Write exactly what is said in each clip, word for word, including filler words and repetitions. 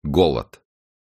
Голод.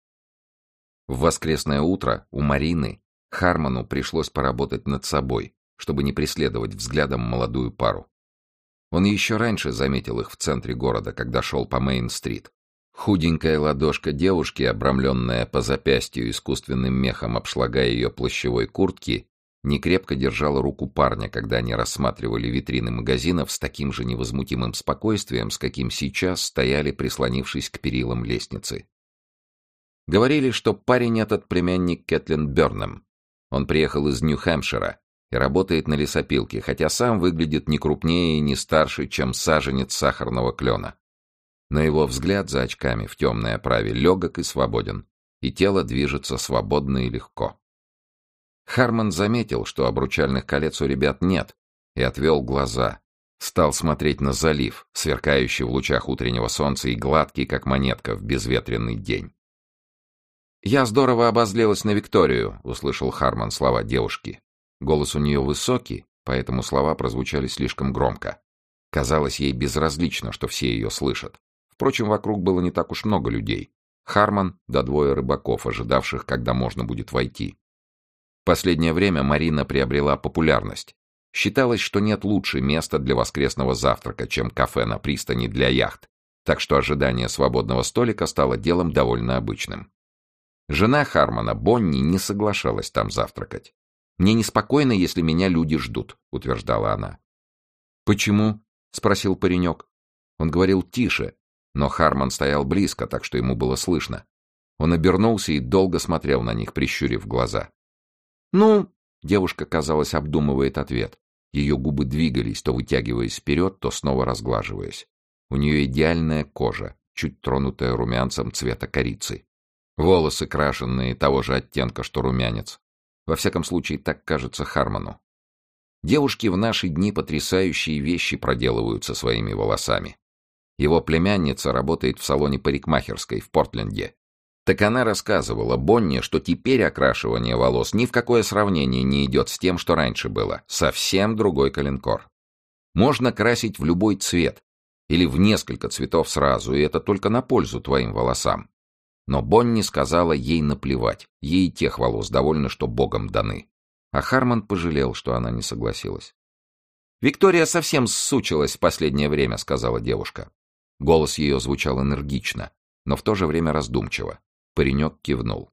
В воскресное утро у Марины Хармону пришлось поработать над собой, чтобы не преследовать взглядом молодую пару. Он еще раньше заметил их в центре города, когда шел по Мейн-стрит. Худенькая ладошка девушки, обрамленная по запястью искусственным мехом обшлага ее плащевой куртки, некрепко держала руку парня, когда они рассматривали витрины магазинов с таким же невозмутимым спокойствием, с каким сейчас стояли, прислонившись к перилам лестницы. Говорили, что парень этот племянник Кэтлин Бёрнхэм. Он приехал из Нью-Хэмпшира и работает на лесопилке, хотя сам выглядит не крупнее и не старше, чем саженец сахарного клена. Но его взгляд за очками в темной оправе легок и свободен, и тело движется свободно и легко. Хармон заметил, что обручальных колец у ребят нет, и отвел глаза. Стал смотреть на залив, сверкающий в лучах утреннего солнца и гладкий, как монетка в безветренный день. «Я здорово обозлилась на Викторию», — услышал Хармон слова девушки. Голос у нее высокий, поэтому слова прозвучали слишком громко. Казалось ей безразлично, что все ее слышат. Впрочем, вокруг было не так уж много людей. Хармон да двое рыбаков, ожидавших, когда можно будет войти. В последнее время Марина приобрела популярность. Считалось, что нет лучше места для воскресного завтрака, чем кафе на пристани для яхт, так что ожидание свободного столика стало делом довольно обычным. Жена Хармона, Бонни, не соглашалась там завтракать. «Мне неспокойно, если меня люди ждут», — утверждала она. «Почему?» — спросил паренек. Он говорил тише, но Хармон стоял близко, так что ему было слышно. Он обернулся и долго смотрел на них, прищурив глаза. «Ну...» — девушка, казалось, обдумывает ответ. Ее губы двигались, то вытягиваясь вперед, то снова разглаживаясь. У нее идеальная кожа, чуть тронутая румянцем цвета корицы. Волосы крашенные того же оттенка, что румянец. Во всяком случае, так кажется Хармону. Девушки в наши дни потрясающие вещи проделывают со своими волосами. Его племянница работает в салоне парикмахерской в Портленде. Так она рассказывала Бонни, что теперь окрашивание волос ни в какое сравнение не идет с тем, что раньше было. Совсем другой коленкор. Можно красить в любой цвет или в несколько цветов сразу, и это только на пользу твоим волосам. Но Бонни сказала ей наплевать, ей тех волос довольно, что Богом даны. А Хармон пожалел, что она не согласилась. «Виктория совсем ссучилась в последнее время», — сказала девушка. Голос ее звучал энергично, но в то же время раздумчиво. Паренек кивнул.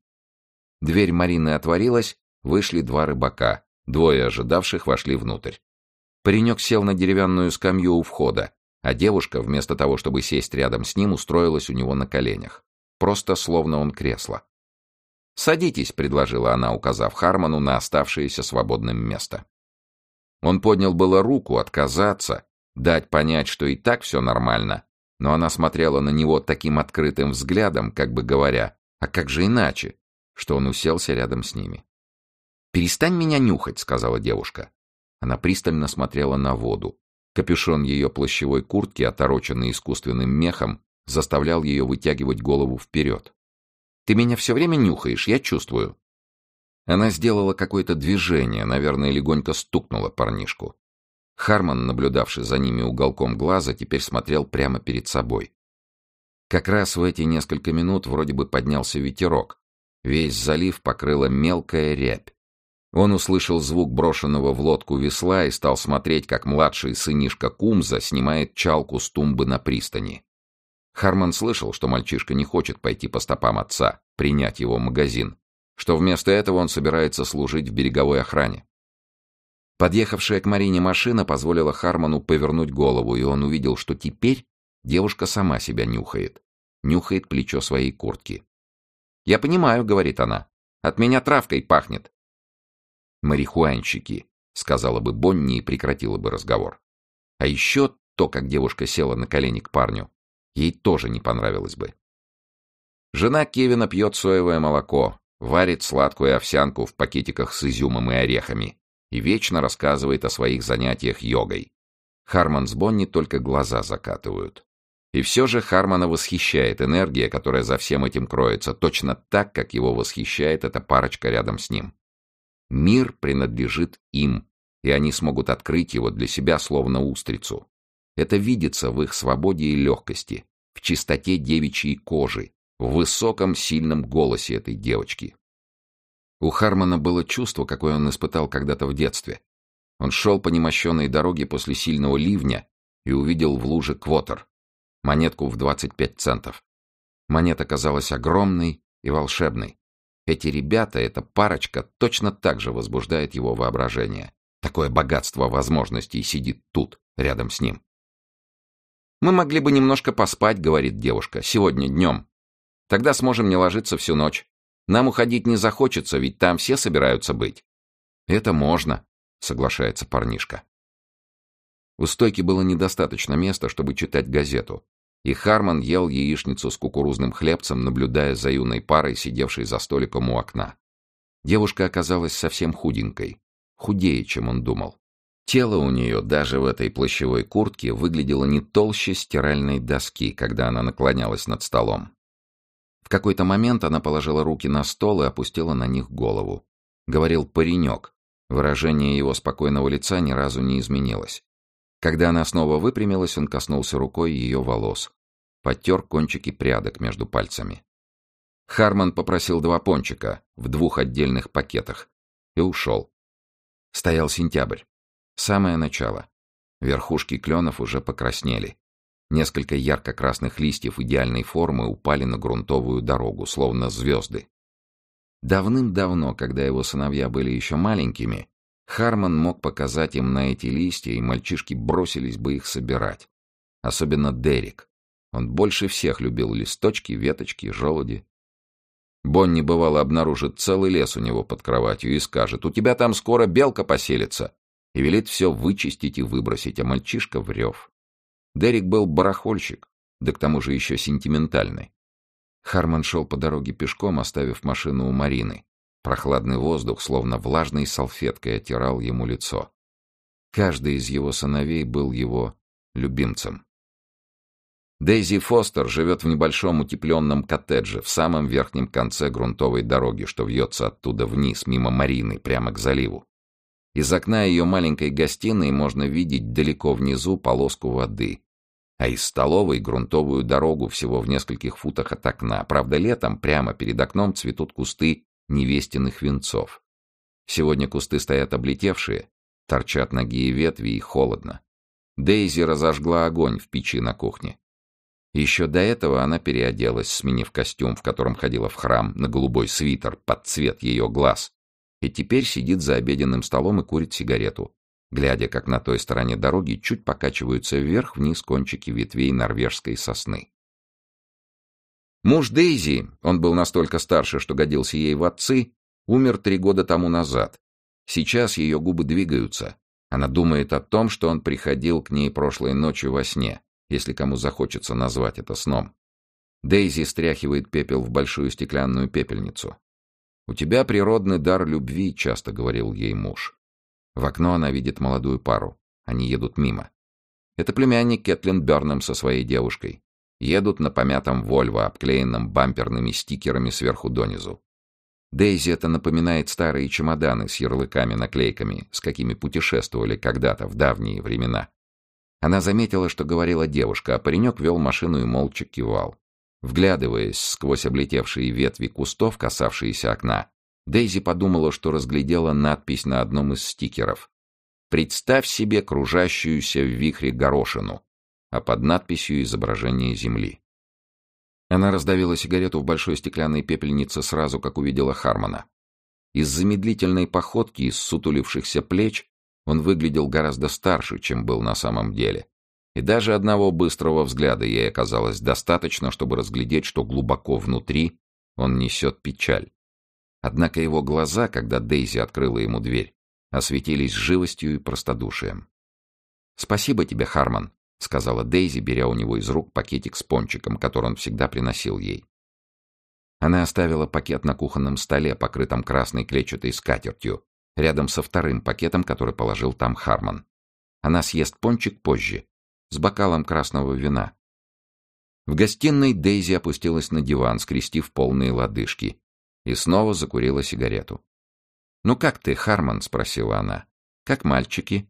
Дверь Марины отворилась, вышли два рыбака, двое ожидавших вошли внутрь. Паренек сел на деревянную скамью у входа, а девушка, вместо того, чтобы сесть рядом с ним, устроилась у него на коленях. Просто словно он кресло. «Садитесь», — предложила она, указав Хармону на оставшееся свободным место. Он поднял было руку отказаться, дать понять, что и так все нормально, но она смотрела на него таким открытым взглядом, как бы говоря, а как же иначе, что он уселся рядом с ними. «Перестань меня нюхать», — сказала девушка. Она пристально смотрела на воду. Капюшон ее плащевой куртки, отороченный искусственным мехом, заставлял ее вытягивать голову вперед. «Ты меня все время нюхаешь, я чувствую». Она сделала какое-то движение, наверное, легонько стукнула парнишку. Хармон, наблюдавший за ними уголком глаза, теперь смотрел прямо перед собой. Как раз в эти несколько минут вроде бы поднялся ветерок. Весь залив покрыла мелкая рябь. Он услышал звук брошенного в лодку весла и стал смотреть, как младший сынишка Кумза снимает чалку с тумбы на пристани. Хармон слышал, что мальчишка не хочет пойти по стопам отца, принять его магазин, что вместо этого он собирается служить в береговой охране. Подъехавшая к Марине машина позволила Хармону повернуть голову, и он увидел, что теперь девушка сама себя нюхает. Нюхает плечо своей куртки. «Я понимаю», — говорит она, — «от меня травкой пахнет». «Марихуанщики», — сказала бы Бонни и прекратила бы разговор. А еще то, как девушка села на колени к парню, ей тоже не понравилось бы. Жена Кевина пьет соевое молоко, варит сладкую овсянку в пакетиках с изюмом и орехами и вечно рассказывает о своих занятиях йогой. Хармон с Бонни только глаза закатывают. И все же Хармона восхищает энергия, которая за всем этим кроется, точно так, как его восхищает эта парочка рядом с ним. Мир принадлежит им, и они смогут открыть его для себя словно устрицу. Это видится в их свободе и легкости, в чистоте девичьей кожи, в высоком, сильном голосе этой девочки. У Хармона было чувство, какое он испытал когда-то в детстве. Он шел по немощенной дороге после сильного ливня и увидел в луже квотер, монетку в двадцать пять центов. Монета казалась огромной и волшебной. Эти ребята, эта парочка, точно так же возбуждает его воображение. Такое богатство возможностей сидит тут, рядом с ним. «Мы могли бы немножко поспать», — говорит девушка, — «сегодня днем. Тогда сможем не ложиться всю ночь. Нам уходить не захочется, ведь там все собираются быть». «Это можно», — соглашается парнишка. У стойки было недостаточно места, чтобы читать газету, и Хармон ел яичницу с кукурузным хлебцем, наблюдая за юной парой, сидевшей за столиком у окна. Девушка оказалась совсем худенькой, худее, чем он думал. Тело у нее даже в этой плащевой куртке выглядело не толще стиральной доски, когда она наклонялась над столом. В какой-то момент она положила руки на стол и опустила на них голову. Говорил паренек. Выражение его спокойного лица ни разу не изменилось. Когда она снова выпрямилась, он коснулся рукой ее волос. Подтер кончики прядок между пальцами. Хармон попросил два пончика в двух отдельных пакетах и ушел. Стоял сентябрь. Самое начало. Верхушки кленов уже покраснели. Несколько ярко-красных листьев идеальной формы упали на грунтовую дорогу, словно звезды. Давным-давно, когда его сыновья были еще маленькими, Хармон мог показать им на эти листья, и мальчишки бросились бы их собирать. Особенно Дерек. Он больше всех любил листочки, веточки, желуди. Бонни, бывало, обнаружит целый лес у него под кроватью и скажет: «У тебя там скоро белка поселится», и велит все вычистить и выбросить, а мальчишка врев. Дерек был барахольщик, да к тому же еще сентиментальный. Хармон шел по дороге пешком, оставив машину у Марины. Прохладный воздух, словно влажной салфеткой, оттирал ему лицо. Каждый из его сыновей был его любимцем. Дейзи Фостер живет в небольшом утепленном коттедже в самом верхнем конце грунтовой дороги, что вьется оттуда вниз, мимо Марины, прямо к заливу. Из окна ее маленькой гостиной можно видеть далеко внизу полоску воды, а из столовой — грунтовую дорогу всего в нескольких футах от окна. Правда, летом прямо перед окном цветут кусты невестиных венцов. Сегодня кусты стоят облетевшие, торчат ноги и ветви, и холодно. Дейзи разожгла огонь в печи на кухне. Еще до этого она переоделась, сменив костюм, в котором ходила в храм, на голубой свитер под цвет ее глаз, и теперь сидит за обеденным столом и курит сигарету, глядя, как на той стороне дороги чуть покачиваются вверх-вниз кончики ветвей норвежской сосны. Муж Дейзи, он был настолько старше, что годился ей в отцы, умер три года тому назад. Сейчас ее губы двигаются. Она думает о том, что он приходил к ней прошлой ночью во сне, если кому захочется назвать это сном. Дейзи стряхивает пепел в большую стеклянную пепельницу. «У тебя природный дар любви», — часто говорил ей муж. В окно она видит молодую пару. Они едут мимо. Это племянник Кэтлин Бёрнам со своей девушкой. Едут на помятом Вольво, обклеенном бамперными стикерами сверху донизу. Дейзи это напоминает старые чемоданы с ярлыками-наклейками, с какими путешествовали когда-то в давние времена. Она заметила, что говорила девушка, а паренек вел машину и молча кивал. Вглядываясь сквозь облетевшие ветви кустов, касавшиеся окна, Дейзи подумала, что разглядела надпись на одном из стикеров: «Представь себе кружащуюся в вихре горошину», а под надписью изображение земли. Она раздавила сигарету в большой стеклянной пепельнице сразу, как увидела Хармона. Из-за медлительной походки и ссутулившихся плеч он выглядел гораздо старше, чем был на самом деле. И даже одного быстрого взгляда ей оказалось достаточно, чтобы разглядеть, что глубоко внутри он несет печаль. Однако его глаза, когда Дейзи открыла ему дверь, осветились живостью и простодушием. «Спасибо тебе, Хармон», — сказала Дейзи, беря у него из рук пакетик с пончиком, который он всегда приносил ей. Она оставила пакет на кухонном столе, покрытом красной клетчатой скатертью, рядом со вторым пакетом, который положил там Хармон. Она съест пончик позже, с бокалом красного вина. В гостиной Дейзи опустилась на диван, скрестив полные лодыжки, и снова закурила сигарету. «Ну как ты, Хармон?» — спросила она. «Как мальчики?»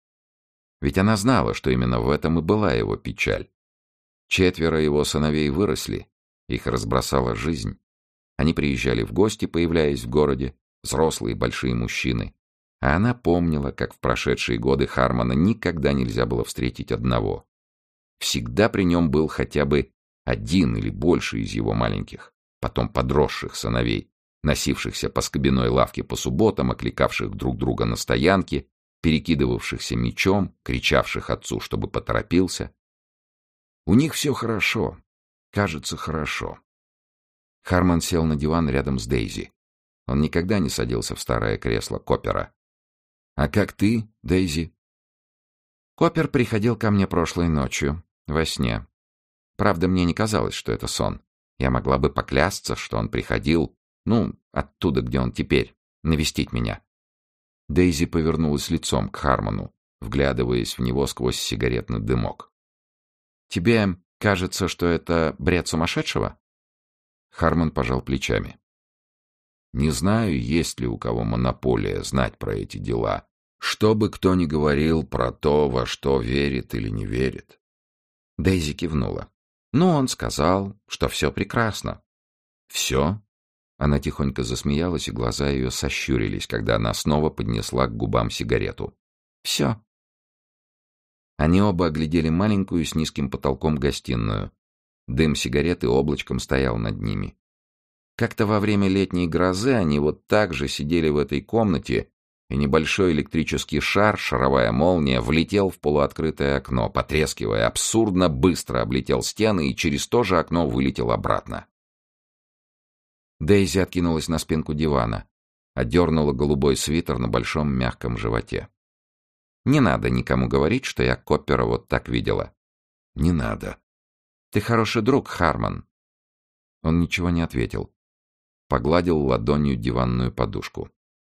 Ведь она знала, что именно в этом и была его печаль. Четверо его сыновей выросли, Их разбросала жизнь. Они приезжали в гости, появляясь в городе, взрослые большие мужчины. А она помнила, как в прошедшие годы Хармона никогда нельзя было встретить одного. Всегда при нем был хотя бы один или больше из его маленьких, потом подросших сыновей, носившихся по скобяной лавке по субботам, окликавших друг друга на стоянке, перекидывавшихся мечом, кричавших отцу, чтобы поторопился. У них все хорошо. Кажется, хорошо. Хармон сел на диван рядом с Дейзи. Он никогда не садился в старое кресло Коппера. «А как ты, Дейзи?» Коппер приходил ко мне прошлой ночью, во сне. Правда, мне не казалось, что это сон. Я могла бы поклясться, что он приходил, ну, оттуда, где он теперь, навестить меня. Дейзи повернулась лицом к Хармону, вглядываясь в него сквозь сигаретный дымок. «Тебе кажется, что это бред сумасшедшего?» Хармон пожал плечами. «Не знаю, есть ли у кого монополия знать про эти дела. Что бы кто ни говорил про то, во что верит или не верит». Дейзи кивнула. «Ну, он сказал, что все прекрасно». «Все?» Она тихонько засмеялась, и глаза ее сощурились, когда она снова поднесла к губам сигарету. «Все». Они оба оглядели маленькую с низким потолком гостиную. Дым сигареты облачком стоял над ними. Как-то во время летней грозы они вот так же сидели в этой комнате, и небольшой электрический шар, шаровая молния, влетел в полуоткрытое окно, потрескивая, абсурдно быстро облетел стены и через то же окно вылетел обратно. Дейзи откинулась на спинку дивана, отдернула голубой свитер на большом мягком животе. «Не надо никому говорить, что я Коппера вот так видела». «Не надо». «Ты хороший друг, Хармон». Он ничего не ответил. Погладил ладонью диванную подушку.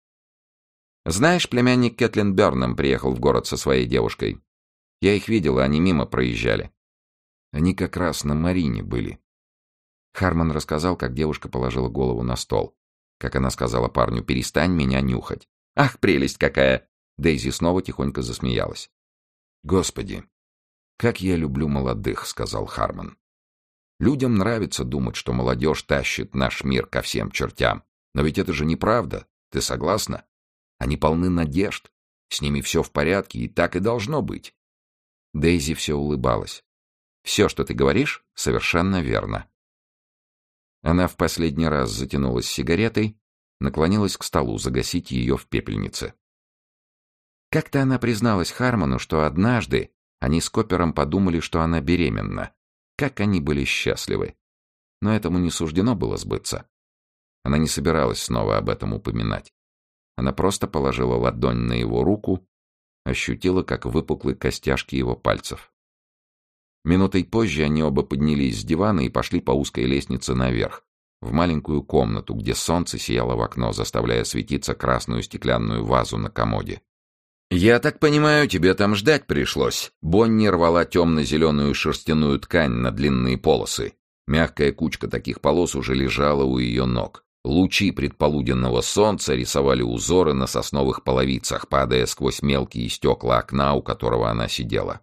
«Знаешь, племянник Кэтлин Бёрнам приехал в город со своей девушкой. Я их видела, они мимо проезжали». «Они как раз на Марине были». Хармон рассказал, как девушка положила голову на стол. Как она сказала парню: «Перестань меня нюхать». «Ах, прелесть какая!» Дейзи снова тихонько засмеялась. «Господи, как я люблю молодых», — сказал Хармон. «Людям нравится думать, что молодежь тащит наш мир ко всем чертям. Но ведь это же неправда. Ты согласна? Они полны надежд. С ними все в порядке, и так и должно быть». Дейзи все улыбалась. «Все, что ты говоришь, совершенно верно». Она в последний раз затянулась сигаретой, наклонилась к столу загасить ее в пепельнице. Как-то она призналась Хармону, что однажды они с Коппером подумали, что она беременна. Как они были счастливы. Но этому не суждено было сбыться. Она не собиралась снова об этом упоминать. Она просто положила ладонь на его руку, ощутила, как выпуклы костяшки его пальцев. Минутой позже они оба поднялись с дивана и пошли по узкой лестнице наверх, в маленькую комнату, где солнце сияло в окно, заставляя светиться красную стеклянную вазу на комоде. «Я так понимаю, тебе там ждать пришлось». Бонни рвала темно-зеленую шерстяную ткань на длинные полосы. Мягкая кучка таких полос уже лежала у ее ног. Лучи предполуденного солнца рисовали узоры на сосновых половицах, падая сквозь мелкие стекла окна, у которого она сидела.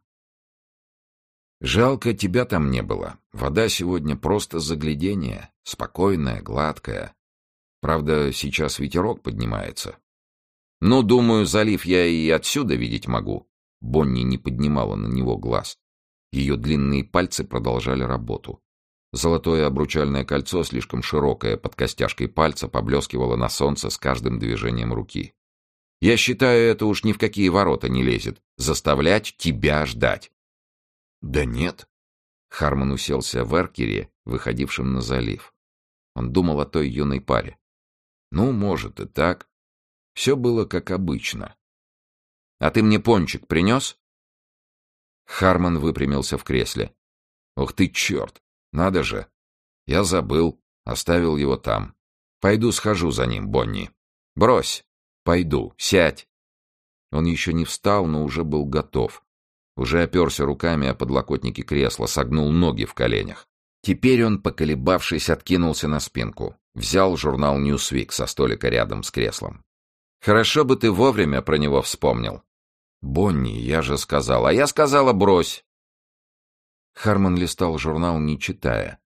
«Жалко, тебя там не было. Вода сегодня просто загляденье, спокойная, гладкая. Правда, сейчас ветерок поднимается». «Ну, думаю, залив я и отсюда видеть могу». Бонни не поднимала на него глаз. Ее длинные пальцы продолжали работу. Золотое обручальное кольцо, слишком широкое, под костяшкой пальца, поблескивало на солнце с каждым движением руки. «Я считаю, это уж ни в какие ворота не лезет. Заставлять тебя ждать». «Да нет». Хармон уселся в эркере, выходившем на залив. Он думал о той юной паре. «Ну, может, и так. Все было как обычно». «А ты мне пончик принес?» Хармон выпрямился в кресле. «Ух ты, черт! Надо же! Я забыл, оставил его там. Пойду схожу за ним, Бонни». «Брось! Пойду, сядь!» Он еще не встал, но уже был готов. Уже оперся руками о подлокотники кресла, согнул ноги в коленях. Теперь он, поколебавшись, откинулся на спинку. Взял журнал «Ньюсвик» со столика рядом с креслом. «Хорошо бы ты вовремя про него вспомнил». «Бонни, я же сказал». «А я сказала, брось». Хармон листал журнал, не читая.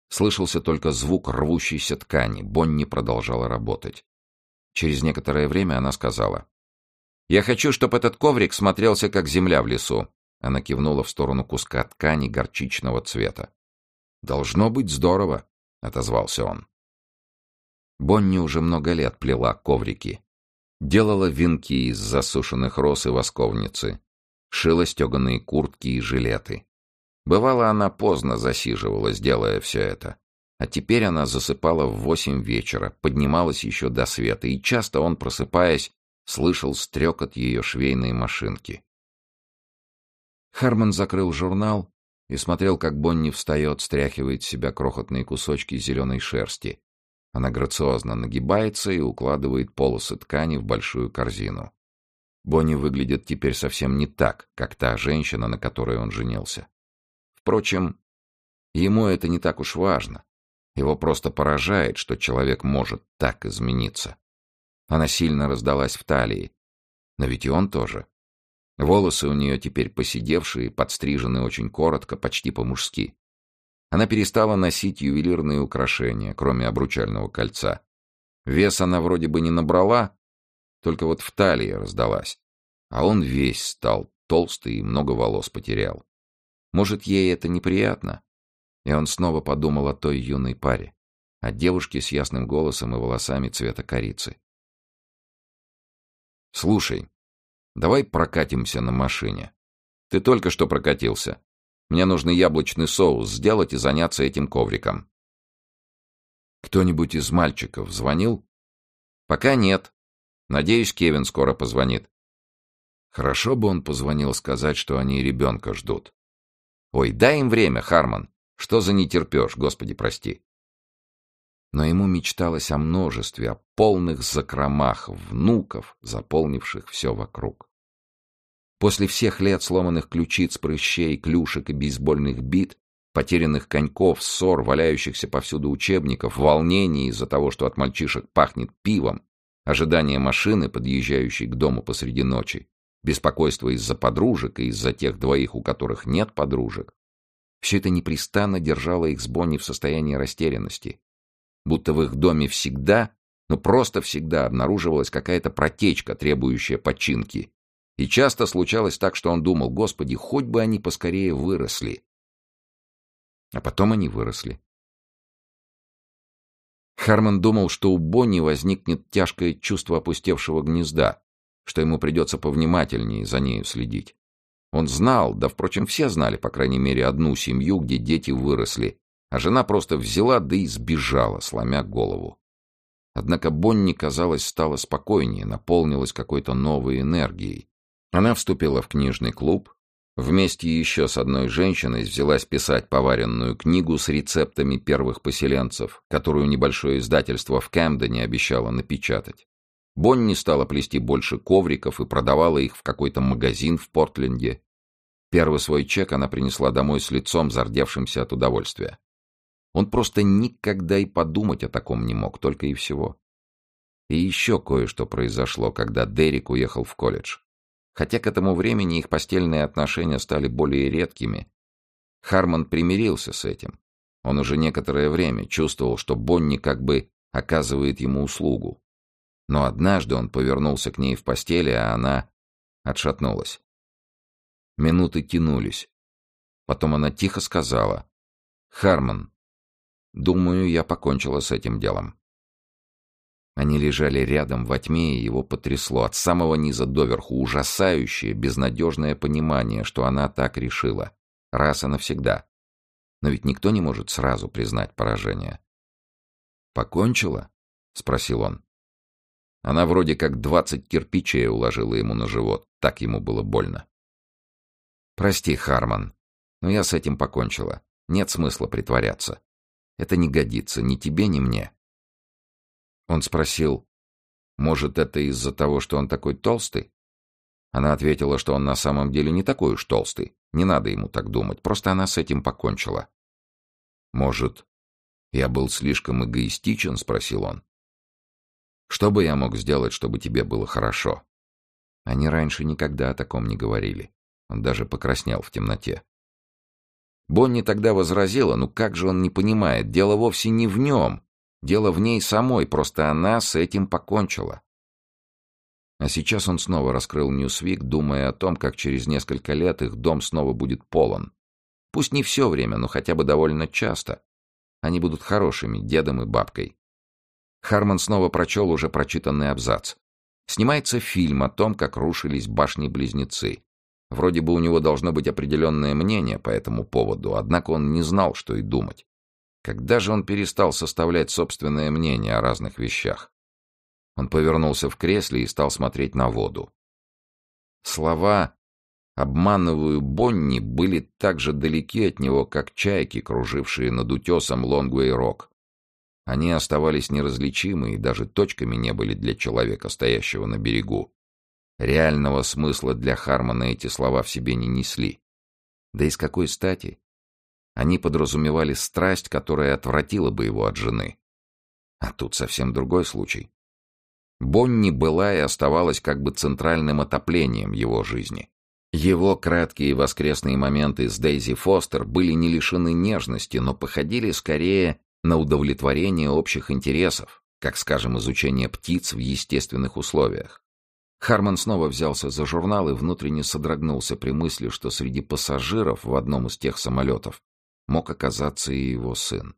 Слышался только звук рвущейся ткани. Бонни продолжала работать. Через некоторое время она сказала: «Я хочу, чтобы этот коврик смотрелся, как земля в лесу». Она кивнула в сторону куска ткани горчичного цвета. «Должно быть здорово», — отозвался он. Бонни уже много лет плела коврики. Делала венки из засушенных роз и восковницы. Шила стеганые куртки и жилеты. Бывало, она поздно засиживалась, делая все это. А теперь она засыпала в восемь вечера, поднималась еще до света, и часто он, просыпаясь, слышал стрекот ее швейной машинки. Харман закрыл журнал и смотрел, как Бонни встает, стряхивает с себя крохотные кусочки зеленой шерсти. Она грациозно нагибается и укладывает полосы ткани в большую корзину. Бонни выглядит теперь совсем не так, как та женщина, на которой он женился. Впрочем, ему это не так уж важно. Его просто поражает, что человек может так измениться. Она сильно раздалась в талии. Но ведь и он тоже. Волосы у нее теперь поседевшие, подстрижены очень коротко, почти по-мужски. Она перестала носить ювелирные украшения, кроме обручального кольца. Вес она вроде бы не набрала, только вот в талии раздалась. А он весь стал толстый и много волос потерял. Может, ей это неприятно? И он снова подумал о той юной паре, о девушке с ясным голосом и волосами цвета корицы. «Слушай, давай прокатимся на машине. Ты только что прокатился. Мне нужно яблочный соус сделать и заняться этим ковриком». «Кто-нибудь из мальчиков звонил?» «Пока нет. Надеюсь, Кевин скоро позвонит». «Хорошо бы он позвонил сказать, что они ребенка ждут». «Ой, дай им время, Харман. Что за нетерпеж, Господи прости». Но ему мечталось о множестве, о полных закромах внуков, заполнивших все вокруг. После всех лет сломанных ключиц, прыщей, клюшек и бейсбольных бит, потерянных коньков, ссор, валяющихся повсюду учебников, волнений из-за того, что от мальчишек пахнет пивом, ожидания машины, подъезжающей к дому посреди ночи, беспокойство из-за подружек и из-за тех двоих, у которых нет подружек, все это непрестанно держало их с Бонни в состоянии растерянности. Будто в их доме всегда, ну просто всегда обнаруживалась какая-то протечка, требующая починки. И часто случалось так, что он думал: «Господи, хоть бы они поскорее выросли». А потом они выросли. Харман думал, что у Бонни возникнет тяжкое чувство опустевшего гнезда, что ему придется повнимательнее за нею следить. Он знал, да, впрочем, все знали, по крайней мере, одну семью, где дети выросли, а жена просто взяла да и сбежала, сломя голову. Однако Бонни, казалось, стала спокойнее, наполнилась какой-то новой энергией. Она вступила в книжный клуб, вместе еще с одной женщиной взялась писать поваренную книгу с рецептами первых поселенцев, которую небольшое издательство в Кэмдене обещало напечатать. Бонни стала плести больше ковриков и продавала их в какой-то магазин в Портленде. Первый свой чек она принесла домой с лицом, зардевшимся от удовольствия. Он просто никогда и подумать о таком не мог, только и всего. И еще кое-что произошло, когда Дерек уехал в колледж. Хотя к этому времени их постельные отношения стали более редкими, Харман примирился с этим. Он уже некоторое время чувствовал, что Бонни как бы оказывает ему услугу. Но однажды он повернулся к ней в постели, а она отшатнулась. Минуты тянулись. Потом она тихо сказала: «Харман, думаю, я покончила с этим делом». Они лежали рядом во тьме, и его потрясло от самого низа доверху ужасающее, безнадежное понимание, что она так решила, раз и навсегда. Но ведь никто не может сразу признать поражение. «Покончила?» — спросил он. Она вроде как двадцать кирпичей уложила ему на живот, так ему было больно. «Прости, Харман, но я с этим покончила. Нет смысла притворяться. Это не годится ни тебе, ни мне». Он спросил: «Может, это из-за того, что он такой толстый?» Она ответила, что он на самом деле не такой уж толстый. Не надо ему так думать, просто она с этим покончила. «Может, я был слишком эгоистичен?» — спросил он. «Что бы я мог сделать, чтобы тебе было хорошо?» Они раньше никогда о таком не говорили. Он даже покраснел в темноте. Бонни тогда возразила, ну как же он не понимает, дело вовсе не в нем, дело в ней самой, просто она с этим покончила. А сейчас он снова раскрыл Ньюсвик, думая о том, как через несколько лет их дом снова будет полон. Пусть не все время, но хотя бы довольно часто. Они будут хорошими дедом и бабкой. Хармон снова прочел уже прочитанный абзац. Снимается фильм о том, как рушились башни-близнецы. Вроде бы у него должно быть определенное мнение по этому поводу, однако он не знал, что и думать. Когда же он перестал составлять собственное мнение о разных вещах? Он повернулся в кресле и стал смотреть на воду. Слова «обманываю Бонни» были так же далеки от него, как чайки, кружившие над утесом Лонгвей-Рок. Они оставались неразличимы и даже точками не были для человека, стоящего на берегу. Реального смысла для Хармона эти слова в себе не несли. Да и с какой стати? Они подразумевали страсть, которая отвратила бы его от жены. А тут совсем другой случай. Бонни была и оставалась как бы центральным отоплением его жизни. Его краткие воскресные моменты с Дейзи Фостер были не лишены нежности, но походили скорее на удовлетворение общих интересов, как, скажем, изучение птиц в естественных условиях. Хармон снова взялся за журнал и внутренне содрогнулся при мысли, что среди пассажиров в одном из тех самолетов мог оказаться и его сын.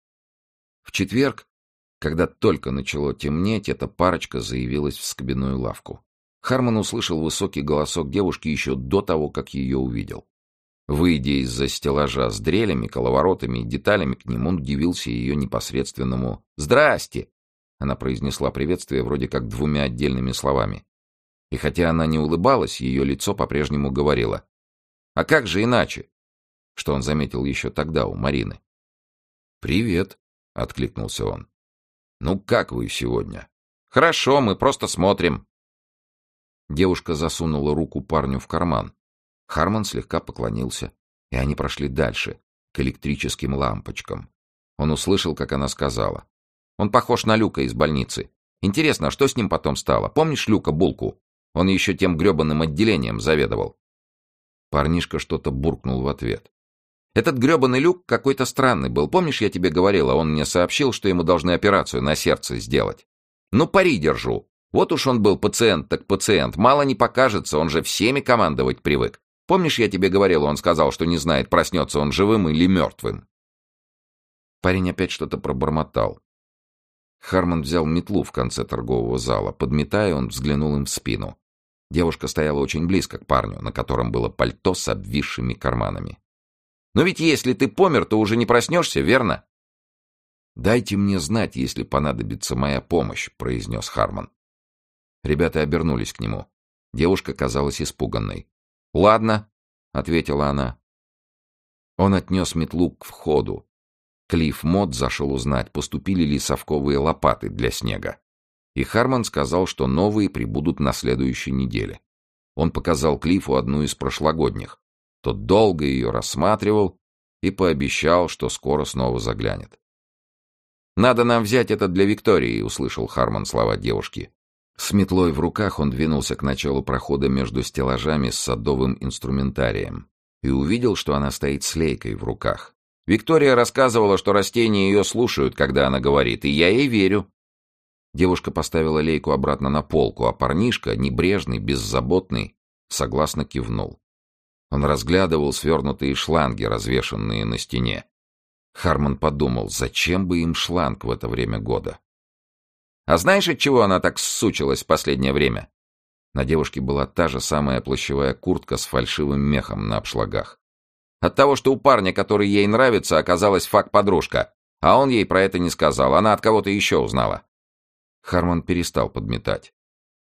В четверг, когда только начало темнеть, эта парочка заявилась в скобяную лавку. Хармон услышал высокий голосок девушки еще до того, как ее увидел. Выйдя из-за стеллажа с дрелями, коловоротами и деталями к нему, он удивился ее непосредственному «Здрасте!». Она произнесла приветствие вроде как двумя отдельными словами. И хотя она не улыбалась, ее лицо по-прежнему говорило «А как же иначе?», что он заметил еще тогда у Марины. «Привет», — откликнулся он. «Ну как вы сегодня?» «Хорошо, мы просто смотрим». Девушка засунула руку парню в карман. Хармон слегка поклонился, и они прошли дальше, к электрическим лампочкам. Он услышал, как она сказала. «Он похож на Люка из больницы. Интересно, а что с ним потом стало? Помнишь Люка Булку? Он еще тем гребаным отделением заведовал». Парнишка что-то буркнул в ответ. «Этот гребаный Люк какой-то странный был. Помнишь, я тебе говорила, он мне сообщил, что ему должны операцию на сердце сделать? Ну, пари держу. Вот уж он был пациент так пациент. Мало не покажется, он же всеми командовать привык. Помнишь, я тебе говорила, он сказал, что не знает, проснется он живым или мертвым?» Парень опять что-то пробормотал. Хармон взял метлу в конце торгового зала. Подметая, он взглянул им в спину. Девушка стояла очень близко к парню, на котором было пальто с обвисшими карманами. «Но ведь если ты помер, то уже не проснешься, верно?» «Дайте мне знать, если понадобится моя помощь», — произнес Хармон. Ребята обернулись к нему. Девушка казалась испуганной. «Ладно», — ответила она. Он отнес метлу к входу. Клифф Мод зашел узнать, поступили ли совковые лопаты для снега. И Хармон сказал, что новые прибудут на следующей неделе. Он показал Клиффу одну из прошлогодних. Тот долго ее рассматривал и пообещал, что скоро снова заглянет. «Надо нам взять это для Виктории», — услышал Хармон слова девушки. С метлой в руках он двинулся к началу прохода между стеллажами с садовым инструментарием и увидел, что она стоит с лейкой в руках. «Виктория рассказывала, что растения ее слушают, когда она говорит, и я ей верю». Девушка поставила лейку обратно на полку, а парнишка, небрежный, беззаботный, согласно кивнул. Он разглядывал свернутые шланги, развешанные на стене. Хармон подумал, зачем бы им шланг в это время года? «А знаешь, от чего она так ссучилась в последнее время?» На девушке была та же самая плащевая куртка с фальшивым мехом на обшлагах. «От того, что у парня, который ей нравится, оказалась фак-подружка, а он ей про это не сказал, она от кого-то еще узнала». Хармон перестал подметать.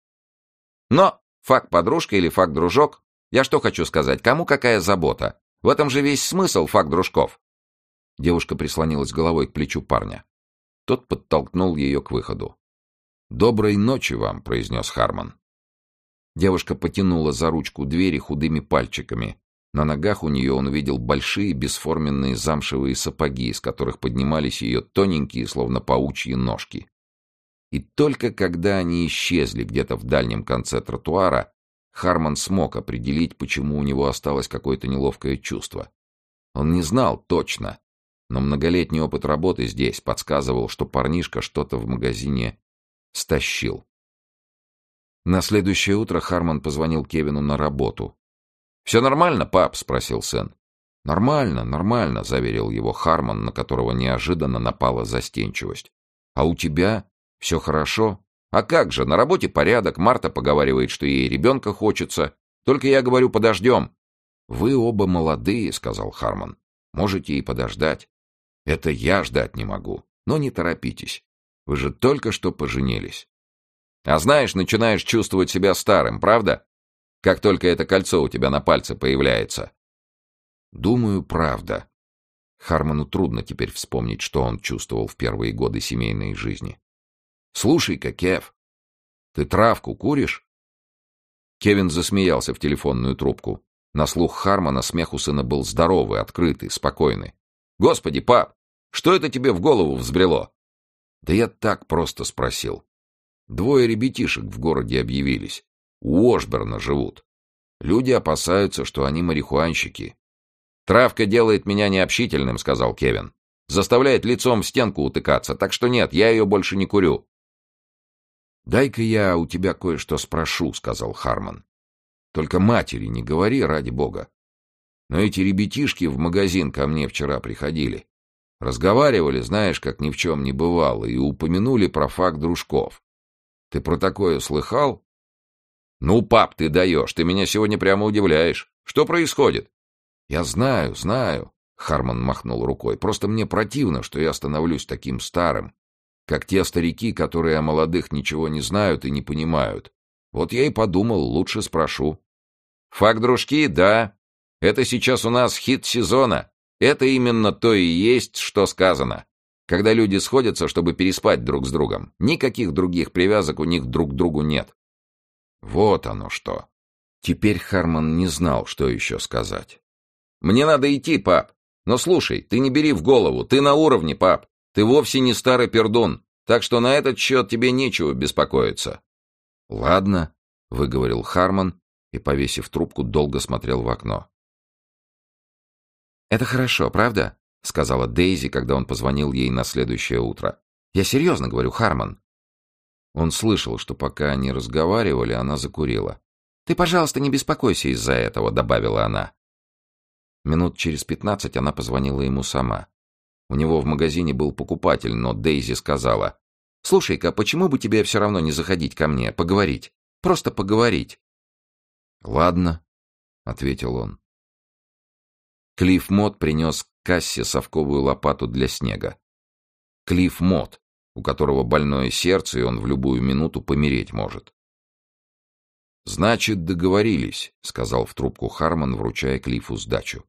«Но фак-подружка или фак-дружок, я что хочу сказать, кому какая забота? В этом же весь смысл фак-дружков». Девушка прислонилась головой к плечу парня. Тот подтолкнул ее к выходу. «Доброй ночи вам», — произнес Хармон. Девушка потянула за ручку двери худыми пальчиками. На ногах у нее он увидел большие бесформенные замшевые сапоги, из которых поднимались ее тоненькие, словно паучьи ножки. И только когда они исчезли где-то в дальнем конце тротуара, Хармон смог определить, почему у него осталось какое-то неловкое чувство. Он не знал точно, но многолетний опыт работы здесь подсказывал, что парнишка что-то в магазине стащил. На следующее утро Хармон позвонил Кевину на работу. «Все нормально, пап?» — спросил сын. «Нормально, нормально», — заверил его Хармон, на которого неожиданно напала застенчивость. «А у тебя все хорошо?» «А как же, на работе порядок, Марта поговаривает, что ей ребенка хочется. Только я говорю, подождем». «Вы оба молодые», — сказал Хармон. «Можете и подождать. Это я ждать не могу, но не торопитесь. Вы же только что поженились. А знаешь, начинаешь чувствовать себя старым, правда? Как только это кольцо у тебя на пальце появляется». «Думаю, правда». Хармону трудно теперь вспомнить, что он чувствовал в первые годы семейной жизни. «Слушай-ка, Кев, ты травку куришь?» Кевин засмеялся в телефонную трубку. На слух Хармона смех у сына был здоровый, открытый, спокойный. «Господи, пап, что это тебе в голову взбрело?» «Да я так просто спросил. Двое ребятишек в городе объявились. У Ошберна живут. Люди опасаются, что они марихуанщики». «Травка делает меня необщительным», — сказал Кевин. «Заставляет лицом в стенку утыкаться, так что нет, я ее больше не курю». «Дай-ка я у тебя кое-что спрошу», — сказал Хармон. «Только матери не говори, ради бога. Но эти ребятишки в магазин ко мне вчера приходили. Разговаривали, знаешь, как ни в чем не бывало, и упомянули про факт дружков. Ты про такое слыхал?» «Ну, пап, ты даешь, ты меня сегодня прямо удивляешь. Что происходит?» «Я знаю, знаю», — Хармон махнул рукой. «Просто мне противно, что я становлюсь таким старым, как те старики, которые о молодых ничего не знают и не понимают. Вот я и подумал, лучше спрошу». «Факт дружки, да. Это сейчас у нас хит сезона. Это именно то и есть, что сказано. Когда люди сходятся, чтобы переспать друг с другом. Никаких других привязок у них друг к другу нет». Вот оно что. Теперь Хармон не знал, что еще сказать. «Мне надо идти, пап. Но слушай, ты не бери в голову, ты на уровне, пап. Ты вовсе не старый пердун, так что на этот счет тебе нечего беспокоиться». «Ладно», — выговорил Хармон и, повесив трубку, долго смотрел в окно. «Это хорошо, правда?» — сказала Дейзи, когда он позвонил ей на следующее утро. «Я серьезно говорю, Хармон». Он слышал, что пока они разговаривали, она закурила. «Ты, пожалуйста, не беспокойся из-за этого», — добавила она. Минут через пятнадцать она позвонила ему сама. У него в магазине был покупатель, но Дейзи сказала: «Слушай-ка, почему бы тебе все равно не заходить ко мне, поговорить? Просто поговорить». «Ладно», — ответил он. Клифф Мот принес к кассе совковую лопату для снега. Клифф Мот, у которого больное сердце, и он в любую минуту помереть может. «Значит, договорились», — сказал в трубку Хармон, вручая Клиффу сдачу.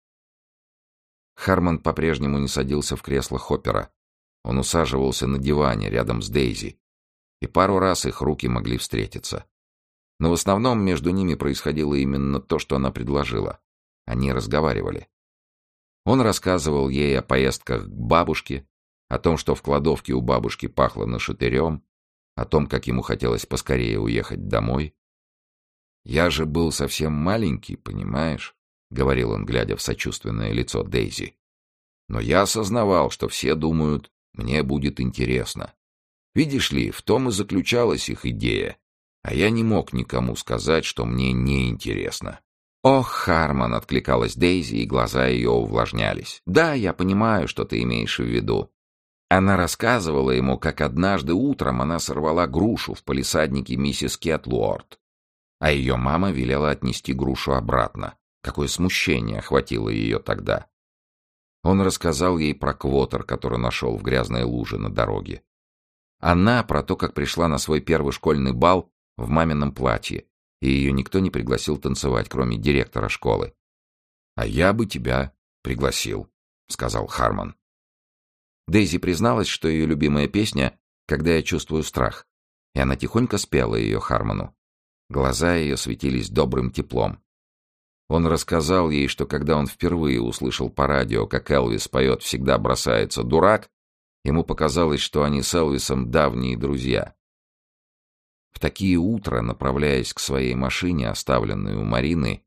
Хармон по-прежнему не садился в кресло Хоппера. Он усаживался на диване рядом с Дейзи, и пару раз их руки могли встретиться. Но в основном между ними происходило именно то, что она предложила. Они разговаривали. Он рассказывал ей о поездках к бабушке, о том, что в кладовке у бабушки пахло нашатырем, о том, как ему хотелось поскорее уехать домой. «Я же был совсем маленький, понимаешь?» — говорил он, глядя в сочувственное лицо Дейзи. «Но я осознавал, что все думают, мне будет интересно. Видишь ли, в том и заключалась их идея, а я не мог никому сказать, что мне неинтересно». «Ох, Хармон!» — откликалась Дейзи, и глаза ее увлажнялись. «Да, я понимаю, что ты имеешь в виду». Она рассказывала ему, как однажды утром она сорвала грушу в палисаднике миссис Кетлуорт, а ее мама велела отнести грушу обратно. Какое смущение охватило ее тогда. Он рассказал ей про квотер, который нашел в грязной луже на дороге. Она про то, как пришла на свой первый школьный бал в мамином платье, и ее никто не пригласил танцевать, кроме директора школы. «А я бы тебя пригласил», — сказал Хармон. Дейзи призналась, что ее любимая песня «Когда я чувствую страх», и она тихонько спела ее Хармону. Глаза ее светились добрым теплом. Он рассказал ей, что когда он впервые услышал по радио, как Элвис поет «Всегда бросается дурак», ему показалось, что они с Элвисом давние друзья. В такие утра, направляясь к своей машине, оставленной у Марины,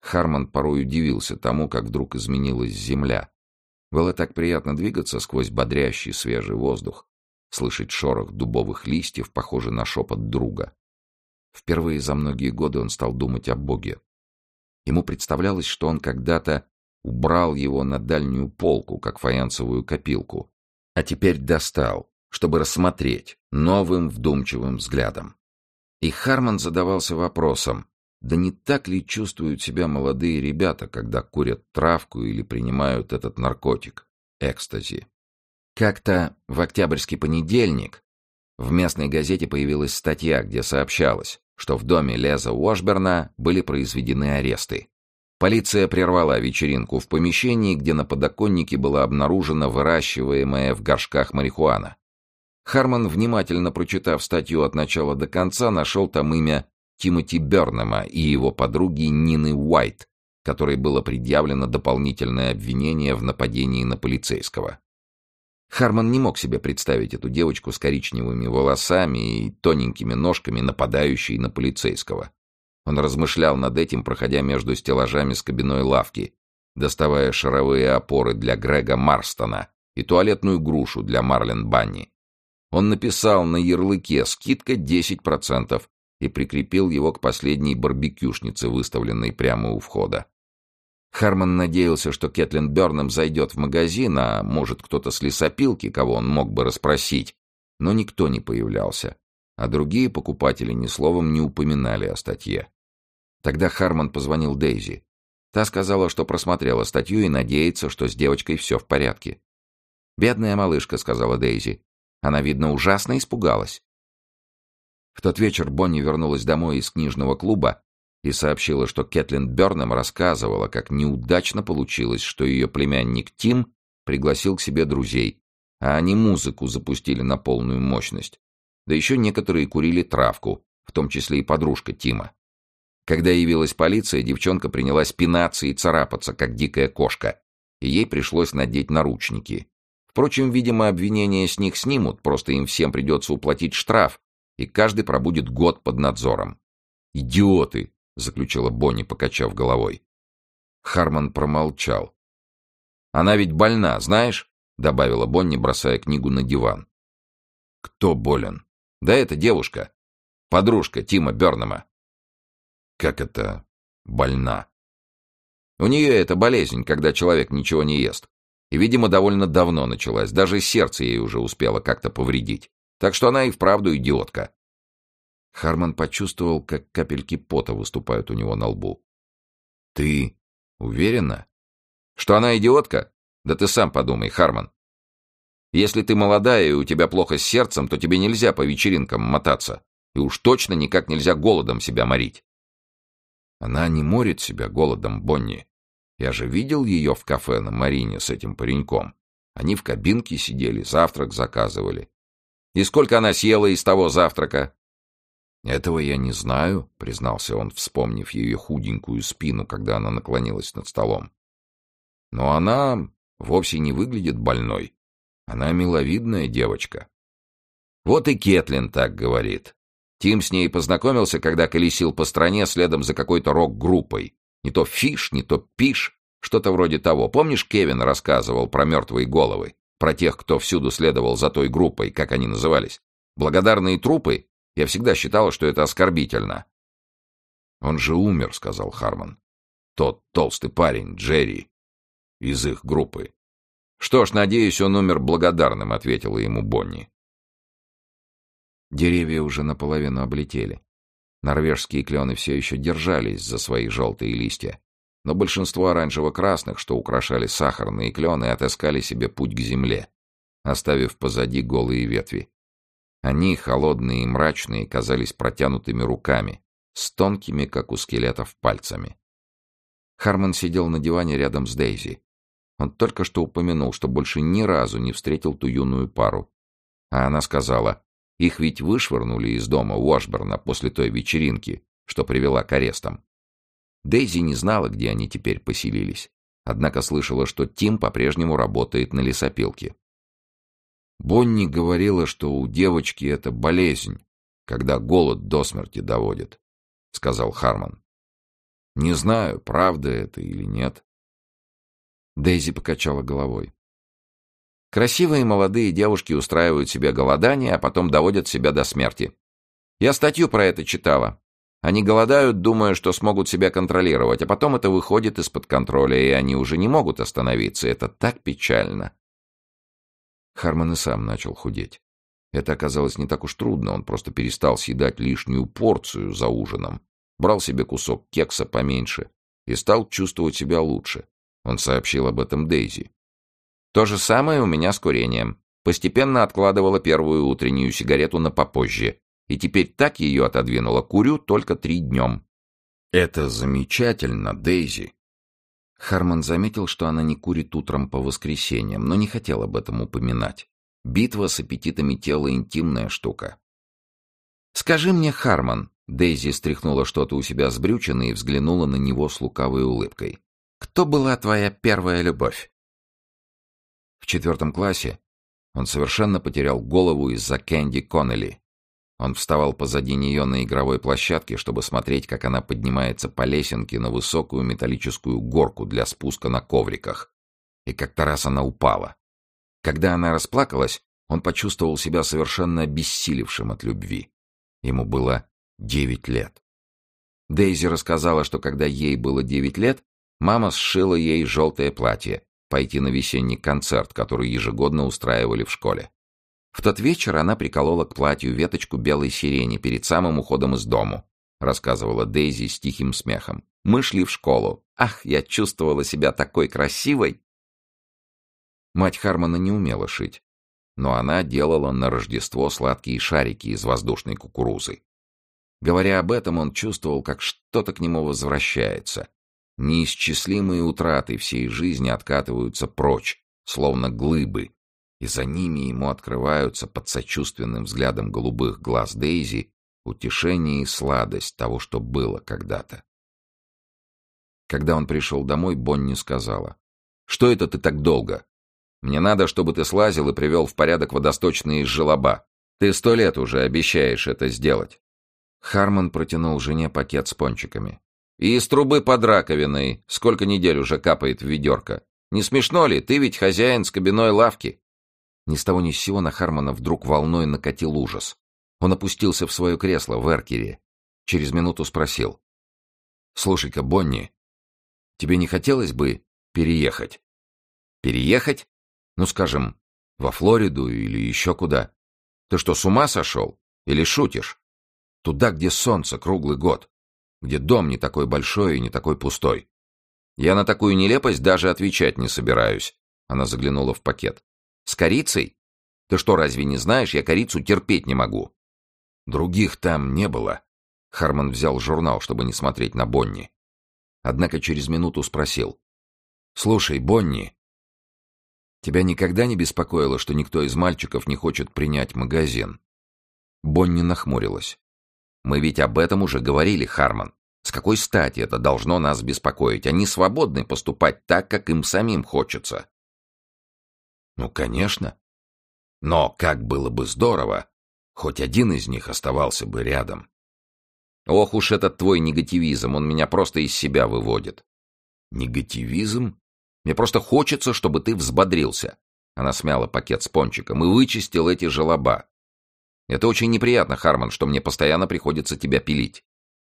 Хармон порой удивился тому, как вдруг изменилась земля. Было так приятно двигаться сквозь бодрящий свежий воздух, слышать шорох дубовых листьев, похожий на шепот друга. Впервые за многие годы он стал думать о Боге. Ему представлялось, что он когда-то убрал его на дальнюю полку, как фаянсовую копилку, а теперь достал, чтобы рассмотреть новым вдумчивым взглядом. И Хармон задавался вопросом, да не так ли чувствуют себя молодые ребята, когда курят травку или принимают этот наркотик — экстази. Как-то в октябрьский понедельник в местной газете появилась статья, где сообщалось, что в доме Леза Уошберна были произведены аресты. Полиция прервала вечеринку в помещении, где на подоконнике была обнаружена выращиваемая в горшках марихуана. Хармон, внимательно прочитав статью от начала до конца, нашел там имя Тимоти Бёрнема и его подруги Нины Уайт, которой было предъявлено дополнительное обвинение в нападении на полицейского. Хармон не мог себе представить эту девочку с коричневыми волосами и тоненькими ножками, нападающей на полицейского. Он размышлял над этим, проходя между стеллажами с кабиной лавки, доставая шаровые опоры для Грега Марстона и туалетную грушу для Марлен Банни. Он написал на ярлыке «Скидка десять процентов» и прикрепил его к последней барбекюшнице, выставленной прямо у входа. Хармон надеялся, что Кэтлин Бёрнем зайдет в магазин, а может кто-то с лесопилки, кого он мог бы расспросить, но никто не появлялся, а другие покупатели ни словом не упоминали о статье. Тогда Хармон позвонил Дейзи. Та сказала, что просмотрела статью и надеется, что с девочкой все в порядке. «Бедная малышка», — сказала Дейзи. «Она, видно, ужасно испугалась». В тот вечер Бонни вернулась домой из книжного клуба и сообщила, что Кэтлин Бёрнем рассказывала, как неудачно получилось, что ее племянник Тим пригласил к себе друзей, а они музыку запустили на полную мощность. Да еще некоторые курили травку, в том числе и подружка Тима. Когда явилась полиция, девчонка принялась пинаться и царапаться, как дикая кошка, и ей пришлось надеть наручники. Впрочем, видимо, обвинения с них снимут, просто им всем придется уплатить штраф, и каждый пробудет год под надзором. «Идиоты!» — заключила Бонни, покачав головой. Хармон промолчал. «Она ведь больна, знаешь?» — добавила Бонни, бросая книгу на диван. «Кто болен?» «Да это девушка. Подружка Тима Бёрнема». «Как это больна?» «У нее это болезнь, когда человек ничего не ест. И, видимо, довольно давно началась. Даже сердце ей уже успело как-то повредить. Так что она и вправду идиотка». Хармон почувствовал, как капельки пота выступают у него на лбу. «Ты уверена?» «Что она идиотка? Да ты сам подумай, Хармон. Если ты молодая и у тебя плохо с сердцем, то тебе нельзя по вечеринкам мотаться. И уж точно никак нельзя голодом себя морить». «Она не морит себя голодом, Бонни. Я же видел ее в кафе на Марине с этим пареньком. Они в кабинке сидели, завтрак заказывали». «И сколько она съела из того завтрака?» «Этого я не знаю», — признался он, вспомнив ее худенькую спину, когда она наклонилась над столом. «Но она вовсе не выглядит больной. Она миловидная девочка». «Вот и Кэтлин так говорит. Тим с ней познакомился, когда колесил по стране следом за какой-то рок-группой. Не то Фиш, не то Пиш, что-то вроде того. Помнишь, Кевин рассказывал про мертвые головы? Про тех, кто всюду следовал за той группой, как они назывались? Благодарные трупы? Я всегда считала, что это оскорбительно». «Он же умер», — сказал Хармон. «Тот толстый парень, Джерри, из их группы». «Что ж, надеюсь, он умер благодарным», — ответила ему Бонни. Деревья уже наполовину облетели. Норвежские клены все еще держались за свои желтые листья, но большинство оранжево-красных, что украшали сахарные клены, отыскали себе путь к земле, оставив позади голые ветви. Они, холодные и мрачные, казались протянутыми руками, с тонкими, как у скелетов, пальцами. Хармон сидел на диване рядом с Дейзи. Он только что упомянул, что больше ни разу не встретил ту юную пару. А она сказала, их ведь вышвырнули из дома Уошберна после той вечеринки, что привела к арестам. Дейзи не знала, где они теперь поселились, однако слышала, что Тим по-прежнему работает на лесопилке. Бонни говорила, что у девочки это болезнь, когда голод до смерти доводит, — сказал Хармон. Не знаю, правда это или нет. Дейзи покачала головой. Красивые молодые девушки устраивают себе голодание, а потом доводят себя до смерти. Я статью про это читала. Они голодают, думая, что смогут себя контролировать, а потом это выходит из-под контроля, и они уже не могут остановиться. Это так печально. Хармон и сам начал худеть. Это оказалось не так уж трудно, он просто перестал съедать лишнюю порцию за ужином, брал себе кусок кекса поменьше и стал чувствовать себя лучше. Он сообщил об этом Дейзи. То же самое у меня с курением. Постепенно откладывала первую утреннюю сигарету на попозже, и теперь так ее отодвинула, курю только три днем. Это замечательно, Дейзи. Хармон заметил, что она не курит утром по воскресеньям, но не хотел об этом упоминать. Битва с аппетитами тела — интимная штука. «Скажи мне, Хармон», — Дейзи стряхнула что-то у себя с брючины и взглянула на него с лукавой улыбкой, «кто была твоя первая любовь?» В четвертом классе он совершенно потерял голову из-за Кэнди Коннелли. Он вставал позади нее на игровой площадке, чтобы смотреть, как она поднимается по лесенке на высокую металлическую горку для спуска на ковриках. И как-то раз она упала. Когда она расплакалась, он почувствовал себя совершенно обессилевшим от любви. Ему было девять лет. Дейзи рассказала, что когда ей было девять лет, мама сшила ей желтое платье, пойти на весенний концерт, который ежегодно устраивали в школе. В тот вечер она приколола к платью веточку белой сирени перед самым уходом из дому, рассказывала Дейзи с тихим смехом. Мы шли в школу. Ах, я чувствовала себя такой красивой! Мать Хармона не умела шить, но она делала на Рождество сладкие шарики из воздушной кукурузы. Говоря об этом, он чувствовал, как что-то к нему возвращается. Неисчислимые утраты всей жизни откатываются прочь, словно глыбы, и за ними ему открываются под сочувственным взглядом голубых глаз Дейзи утешение и сладость того, что было когда-то. Когда он пришел домой, Бонни сказала: «Что это ты так долго? Мне надо, чтобы ты слазил и привел в порядок водосточные желоба. Ты сто лет уже обещаешь это сделать». Хармон протянул жене пакет с пончиками. «И из трубы под раковиной. Сколько недель уже капает в ведерко. Не смешно ли? Ты ведь хозяин скобяной лавки». Ни с того ни с сего на Хармона вдруг волной накатил ужас. Он опустился в свое кресло в эркере. Через минуту спросил: «Слушай-ка, Бонни, тебе не хотелось бы переехать?» «Переехать? Ну, скажем, во Флориду или еще куда. Ты что, с ума сошел? Или шутишь? Туда, где солнце круглый год, где дом не такой большой и не такой пустой. Я на такую нелепость даже отвечать не собираюсь». Она заглянула в пакет. «С корицей? Ты что, разве не знаешь, я корицу терпеть не могу». «Других там не было». Хармон взял журнал, чтобы не смотреть на Бонни. Однако через минуту спросил: «Слушай, Бонни, тебя никогда не беспокоило, что никто из мальчиков не хочет принять магазин?» Бонни нахмурилась. «Мы ведь об этом уже говорили, Хармон. С какой стати это должно нас беспокоить? Они свободны поступать так, как им самим хочется». «Ну, конечно. Но как было бы здорово, хоть один из них оставался бы рядом». «Ох уж этот твой негативизм, он меня просто из себя выводит». «Негативизм? Мне просто хочется, чтобы ты взбодрился». Она смяла пакет с пончиком и вычистил эти желоба. «Это очень неприятно, Хармон, что мне постоянно приходится тебя пилить».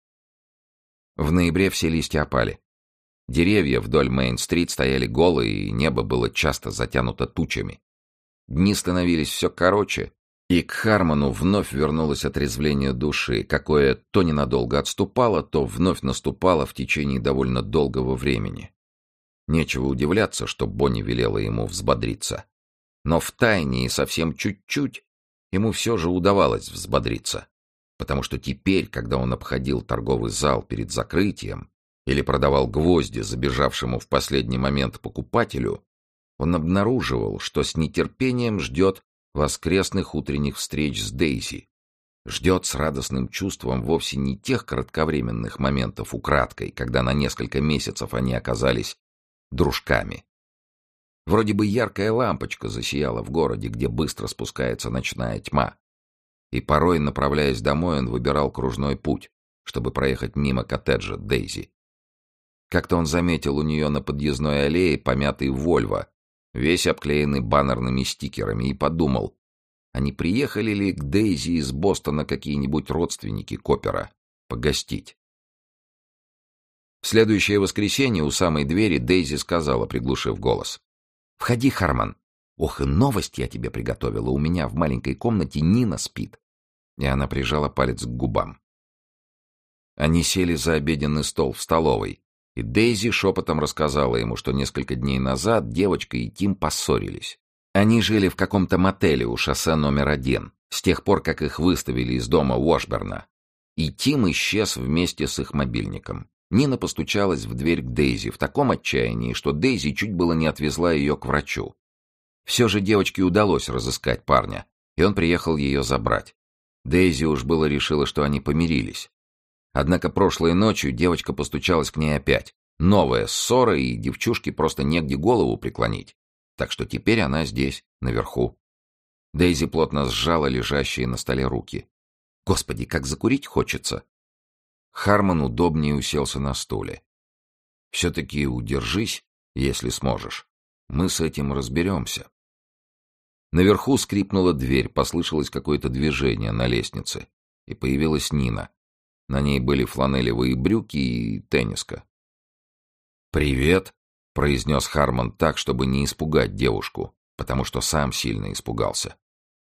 В ноябре все листья опали. Деревья вдоль Мейн-стрит стояли голые, и небо было часто затянуто тучами. Дни становились все короче, и к Хармону вновь вернулось отрезвление души, какое то ненадолго отступало, то вновь наступало в течение довольно долгого времени. Нечего удивляться, что Бонни велела ему взбодриться. Но втайне и совсем чуть-чуть ему все же удавалось взбодриться, потому что теперь, когда он обходил торговый зал перед закрытием или продавал гвозди забежавшему в последний момент покупателю, он обнаруживал, что с нетерпением ждет воскресных утренних встреч с Дейзи, ждет с радостным чувством вовсе не тех кратковременных моментов украдкой, когда на несколько месяцев они оказались дружками. Вроде бы яркая лампочка засияла в городе, где быстро спускается ночная тьма. И порой, направляясь домой, он выбирал кружной путь, чтобы проехать мимо коттеджа Дейзи. Как-то он заметил у нее на подъездной аллее помятый «Вольво», весь обклеенный баннерными стикерами, и подумал, а не приехали ли к Дейзи из Бостона какие-нибудь родственники Копера погостить. В следующее воскресенье у самой двери Дейзи сказала, приглушив голос: «Входи, Харман. Ох, и новость я тебе приготовила. У меня в маленькой комнате Нина спит». И она прижала палец к губам. Они сели за обеденный стол в столовой, и Дейзи шепотом рассказала ему, что несколько дней назад девочка и Тим поссорились. Они жили в каком-то мотеле у шоссе номер один, с тех пор, как их выставили из дома Уошберна. И Тим исчез вместе с их мобильником. Нина постучалась в дверь к Дейзи в таком отчаянии, что Дейзи чуть было не отвезла ее к врачу. Все же девочке удалось разыскать парня, и он приехал ее забрать. Дейзи уж было решила, что они помирились. Однако прошлой ночью девочка постучалась к ней опять. Новая ссора, и девчушке просто негде голову преклонить. Так что теперь она здесь, наверху. Дейзи плотно сжала лежащие на столе руки. «Господи, как закурить хочется!» Харман удобнее уселся на стуле. «Все-таки удержись, если сможешь. Мы с этим разберемся». Наверху скрипнула дверь, послышалось какое-то движение на лестнице, и появилась Нина. На ней были фланелевые брюки и тенниска. «Привет», — произнес Харман так, чтобы не испугать девушку, потому что сам сильно испугался.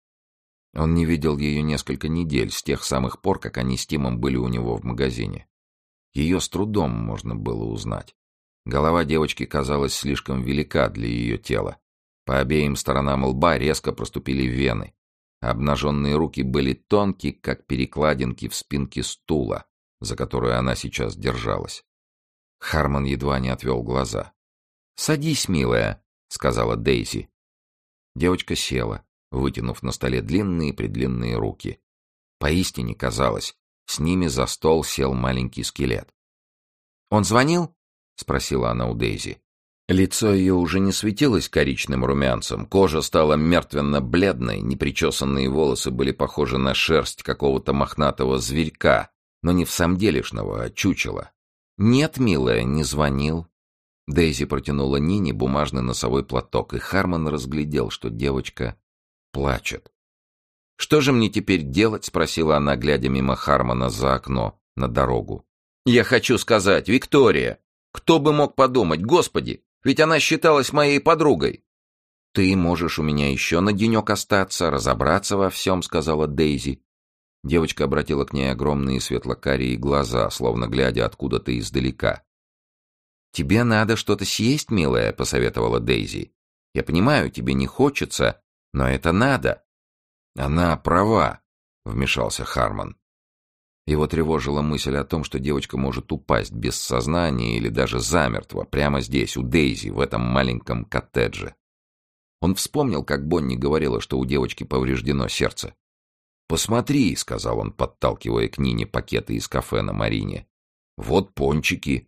Он не видел ее несколько недель, с тех самых пор, как они с Тимом были у него в магазине. Ее с трудом можно было узнать. Голова девочки казалась слишком велика для ее тела. По обеим сторонам лба резко проступили вены. Обнаженные руки были тонкие, как перекладинки в спинке стула, за которую она сейчас держалась. Харман едва не отвел глаза. «Садись, милая», — сказала Дейзи. Девочка села, вытянув на столе длинные-предлинные руки. Поистине казалось, с ними за стол сел маленький скелет. «Он звонил?» — спросила она у Дейзи. Лицо ее уже не светилось коричневым румянцем, кожа стала мертвенно-бледной, непричесанные волосы были похожи на шерсть какого-то мохнатого зверька, но не всамделишного, а чучела. «Нет, милая, не звонил». Дейзи протянула Нине бумажный носовой платок, и Харман разглядел, что девочка плачет. «Что же мне теперь делать?» — спросила она, глядя мимо Хармана за окно, на дорогу. «Я хочу сказать, Виктория! Кто бы мог подумать, Господи! Ведь она считалась моей подругой!» «Ты можешь у меня еще на денек остаться, разобраться во всем», — сказала Дейзи. Девочка обратила к ней огромные светло-карие глаза, словно глядя откуда-то издалека. «Тебе надо что-то съесть, милая», — посоветовала Дейзи. «Я понимаю, тебе не хочется, но это надо». «Она права», — вмешался Харман. Его тревожила мысль о том, что девочка может упасть без сознания или даже замертво прямо здесь, у Дейзи, в этом маленьком коттедже. Он вспомнил, как Бонни говорила, что у девочки повреждено сердце. «Посмотри», — сказал он, подталкивая к Нине пакеты из кафе на Марине. «Вот пончики».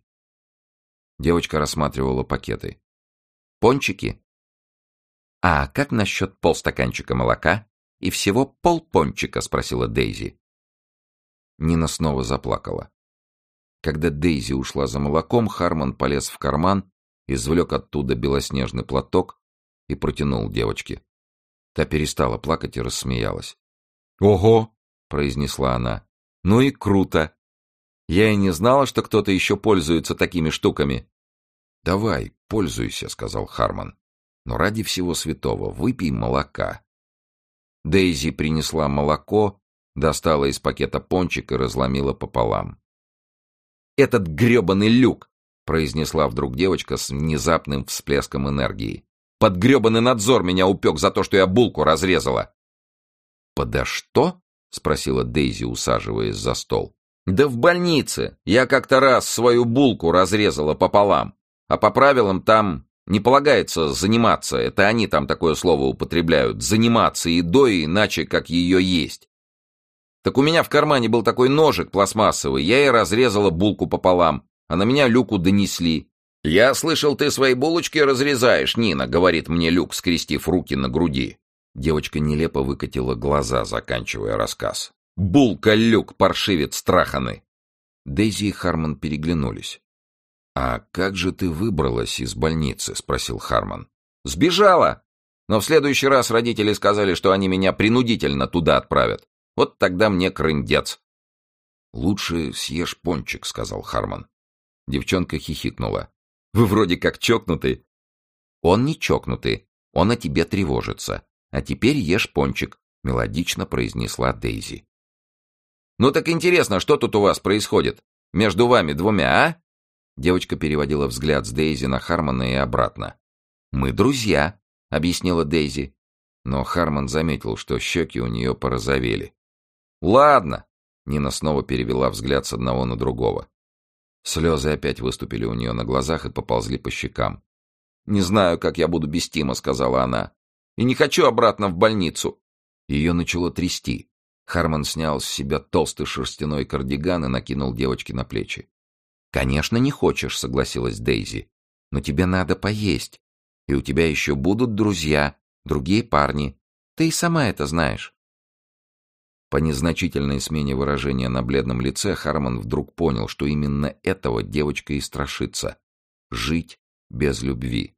Девочка рассматривала пакеты. «Пончики? А как насчет полстаканчика молока и всего полпончика?» — спросила Дейзи. Нина снова заплакала. Когда Дейзи ушла за молоком, Харман полез в карман, извлек оттуда белоснежный платок и протянул девочке. Та перестала плакать и рассмеялась. «Ого!» — произнесла она. «Ну и круто! Я и не знала, что кто-то еще пользуется такими штуками». «Давай, пользуйся», — сказал Харман. «Но ради всего святого выпей молока». Дейзи принесла молоко, достала из пакета пончик и разломила пополам. «Этот гребаный Люк!» — произнесла вдруг девочка с внезапным всплеском энергии. «Под гребаный надзор меня упек за то, что я булку разрезала!» «Подо что?» — спросила Дейзи, усаживаясь за стол. «Да в больнице! Я как-то раз свою булку разрезала пополам, а по правилам там не полагается заниматься, это они там такое слово употребляют, заниматься едой иначе, как ее есть. Так у меня в кармане был такой ножик пластмассовый, я и разрезала булку пополам, а на меня Люку донесли. «Я слышал, ты свои булочки разрезаешь, Нина», — говорит мне Люк, скрестив руки на груди. Девочка нелепо выкатила глаза, заканчивая рассказ. «Булка, Люк, паршивец страханы!» Дейзи и Харман переглянулись. «А как же ты выбралась из больницы?» — спросил Харман. «Сбежала! Но в следующий раз родители сказали, что они меня принудительно туда отправят. Вот тогда мне крындец». «Лучше съешь пончик», — сказал Харман. Девчонка хихикнула. «Вы вроде как чокнутый». «Он не чокнутый, он о тебе тревожится. А теперь ешь пончик», — мелодично произнесла Дейзи. «Ну так интересно, что тут у вас происходит? Между вами двумя, а?» Девочка переводила взгляд с Дейзи на Хармана и обратно. «Мы друзья», — объяснила Дейзи. Но Харман заметил, что щеки у нее порозовели. «Ладно», — Нина снова перевела взгляд с одного на другого. Слезы опять выступили у нее на глазах и поползли по щекам. «Не знаю, как я буду без Тима», — сказала она. «И не хочу обратно в больницу». Ее начало трясти. Харман снял с себя толстый шерстяной кардиган и накинул девочке на плечи. «Конечно, не хочешь», — согласилась Дейзи. «Но тебе надо поесть. И у тебя еще будут друзья, другие парни. Ты и сама это знаешь». По незначительной смене выражения на бледном лице Харман вдруг понял, что именно этого девочка и страшится — жить без любви.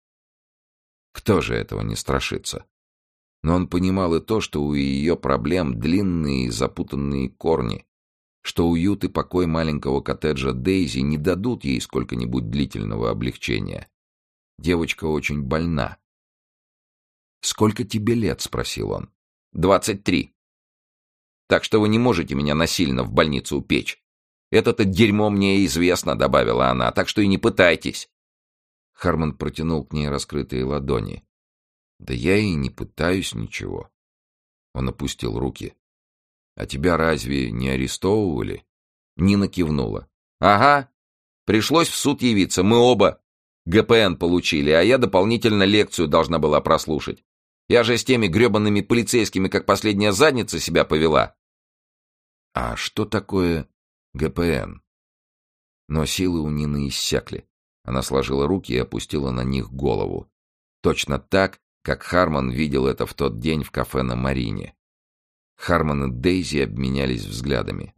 Кто же этого не страшится? Но он понимал и то, что у ее проблем длинные и запутанные корни, что уют и покой маленького коттеджа Дейзи не дадут ей сколько-нибудь длительного облегчения. Девочка очень больна. «Сколько тебе лет?» — спросил он. «Двадцать три. Так что вы не можете меня насильно в больницу упечь. Это-то дерьмо мне известно», — добавила она, — «так что и не пытайтесь». Харман протянул к ней раскрытые ладони. «Да я и не пытаюсь ничего». Он опустил руки. «А тебя разве не арестовывали?» Нина кивнула. «Ага. Пришлось в суд явиться. Мы оба гэ пэ эн получили, а я дополнительно лекцию должна была прослушать. Я же с теми гребаными полицейскими, как последняя задница, себя повела». «А что такое гэ пэ эн?» Но силы у Нины иссякли. Она сложила руки и опустила на них голову. Точно так, как Харман видел это в тот день в кафе на Марине. Харман и Дейзи обменялись взглядами.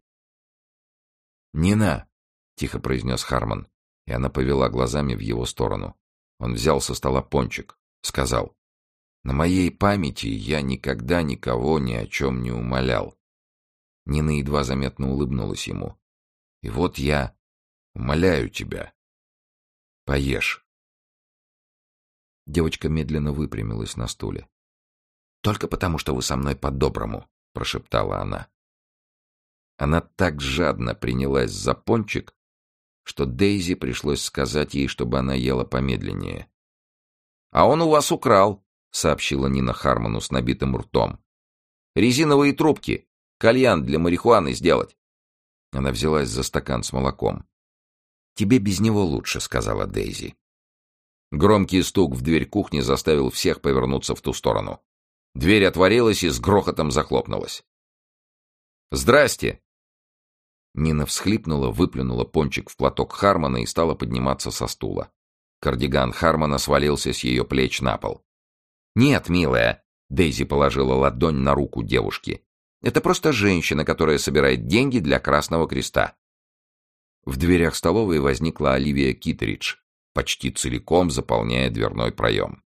«Нина!» — тихо произнес Харман, и она повела глазами в его сторону. Он взял со стола пончик, сказал: «На моей памяти я никогда никого ни о чем не умолял». Нина едва заметно улыбнулась ему. «И вот я умоляю тебя. Поешь». Девочка медленно выпрямилась на стуле. «Только потому, что вы со мной по-доброму», — прошептала она. Она так жадно принялась за пончик, что Дейзи пришлось сказать ей, чтобы она ела помедленнее. «А он у вас украл», — сообщила Нина Харману с набитым ртом. «Резиновые трубки. Кальян для марихуаны сделать». Она взялась за стакан с молоком. «Тебе без него лучше», — сказала Дейзи. Громкий стук в дверь кухни заставил всех повернуться в ту сторону. Дверь отворилась и с грохотом захлопнулась. «Здрасте!» Нина всхлипнула, выплюнула пончик в платок Хармана и стала подниматься со стула. Кардиган Хармана свалился с ее плеч на пол. «Нет, милая», — Дейзи положила ладонь на руку девушки. «Это просто женщина, которая собирает деньги для Красного Креста». В дверях столовой возникла Оливия Китеридж, почти целиком заполняя дверной проем.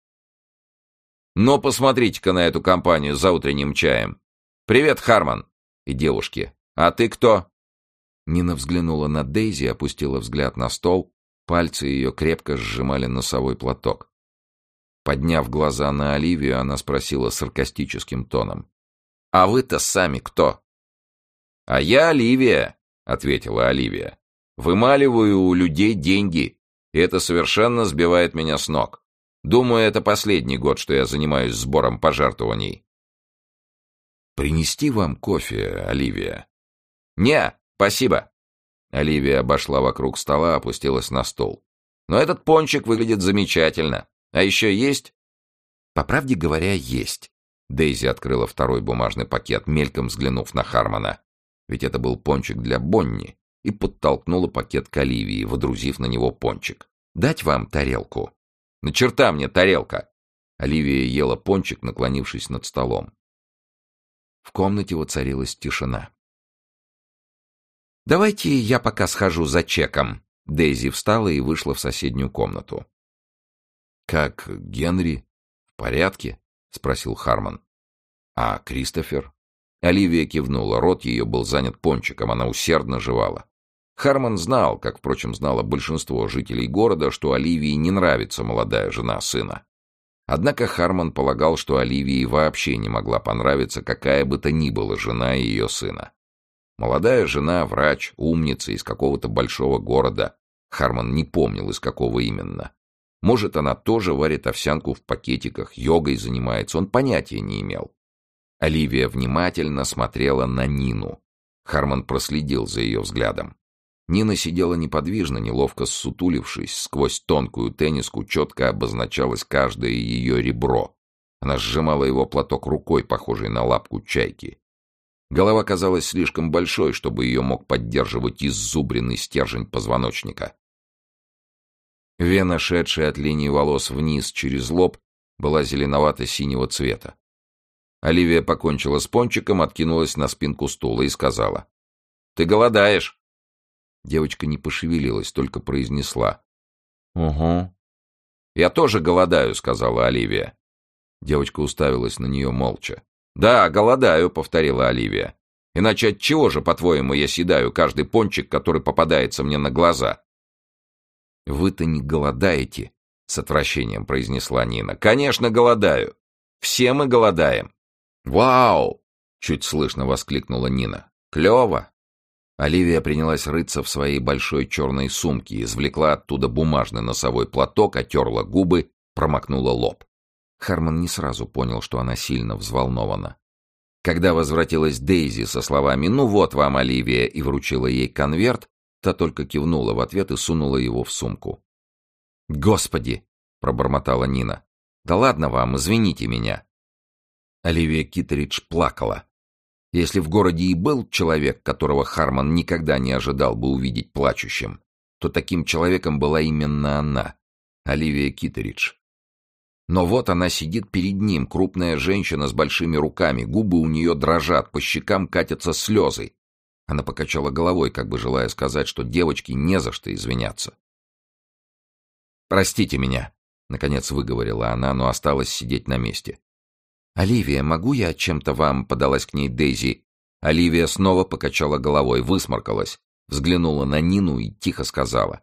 «Ну, посмотрите-ка на эту компанию за утренним чаем. Привет, Харман!» И девушки: «А ты кто?» Нина взглянула на Дейзи, опустила взгляд на стол, пальцы ее крепко сжимали носовой платок. Подняв глаза на Оливию, она спросила саркастическим тоном: «А вы-то сами кто?» «А я Оливия», — ответила Оливия. «Вымаливаю у людей деньги, и это совершенно сбивает меня с ног. Думаю, это последний год, что я занимаюсь сбором пожертвований». «Принести вам кофе, Оливия?» «Не, спасибо». Оливия обошла вокруг стола, опустилась на стол. «Но этот пончик выглядит замечательно. А еще есть?» «По правде говоря, есть». Дейзи открыла второй бумажный пакет, мельком взглянув на Хармана. Ведь это был пончик для Бонни, и подтолкнула пакет к Оливии, водрузив на него пончик. «Дать вам тарелку?» «На черта мне тарелка!» Оливия ела пончик, наклонившись над столом. В комнате воцарилась тишина. «Давайте я пока схожу за чеком», Дейзи встала и вышла в соседнюю комнату. «Как Генри? В порядке?» — спросил Хармон. «А Кристофер?» Оливия кивнула, рот ее был занят пончиком, она усердно жевала. Хармон знал, как, впрочем, знало большинство жителей города, что Оливии не нравится молодая жена сына. Однако Хармон полагал, что Оливии вообще не могла понравиться какая бы то ни была жена ее сына. Молодая жена, врач, умница из какого-то большого города. Хармон не помнил, из какого именно. Может, она тоже варит овсянку в пакетиках, йогой занимается, он понятия не имел. Оливия внимательно смотрела на Нину. Хармон проследил за ее взглядом. Нина сидела неподвижно, неловко ссутулившись, сквозь тонкую тенниску четко обозначалось каждое ее ребро. Она сжимала его платок рукой, похожей на лапку чайки. Голова казалась слишком большой, чтобы ее мог поддерживать иззубренный стержень позвоночника. Вена, шедшая от линии волос вниз через лоб, была зеленовато-синего цвета. Оливия покончила с пончиком, откинулась на спинку стула и сказала: «Ты голодаешь?» Девочка не пошевелилась, только произнесла: «Угу». «Я тоже голодаю», — сказала Оливия. Девочка уставилась на нее молча. «Да, голодаю», — повторила Оливия. «Иначе от чего же, по-твоему, я съедаю каждый пончик, который попадается мне на глаза?» «Вы-то не голодаете», — с отвращением произнесла Нина. «Конечно, голодаю. Все мы голодаем». «Вау!» — чуть слышно воскликнула Нина. «Клево!» Оливия принялась рыться в своей большой черной сумке, извлекла оттуда бумажный носовой платок, отерла губы, промокнула лоб. Хармон не сразу понял, что она сильно взволнована. Когда возвратилась Дейзи со словами «Ну вот вам, Оливия», и вручила ей конверт, та только кивнула в ответ и сунула его в сумку. «Господи!» — пробормотала Нина. «Да ладно вам, извините меня». Оливия Киттеридж плакала. Если в городе и был человек, которого Хармон никогда не ожидал бы увидеть плачущим, то таким человеком была именно она, Оливия Киттеридж. Но вот она сидит перед ним, крупная женщина с большими руками, губы у нее дрожат, по щекам катятся слезы. Она покачала головой, как бы желая сказать, что девочке не за что извиняться. «Простите меня», — наконец выговорила она, но осталась сидеть на месте. «Оливия, могу я чем-то вам?» — подалась к ней Дейзи. Оливия снова покачала головой, высморкалась, взглянула на Нину и тихо сказала: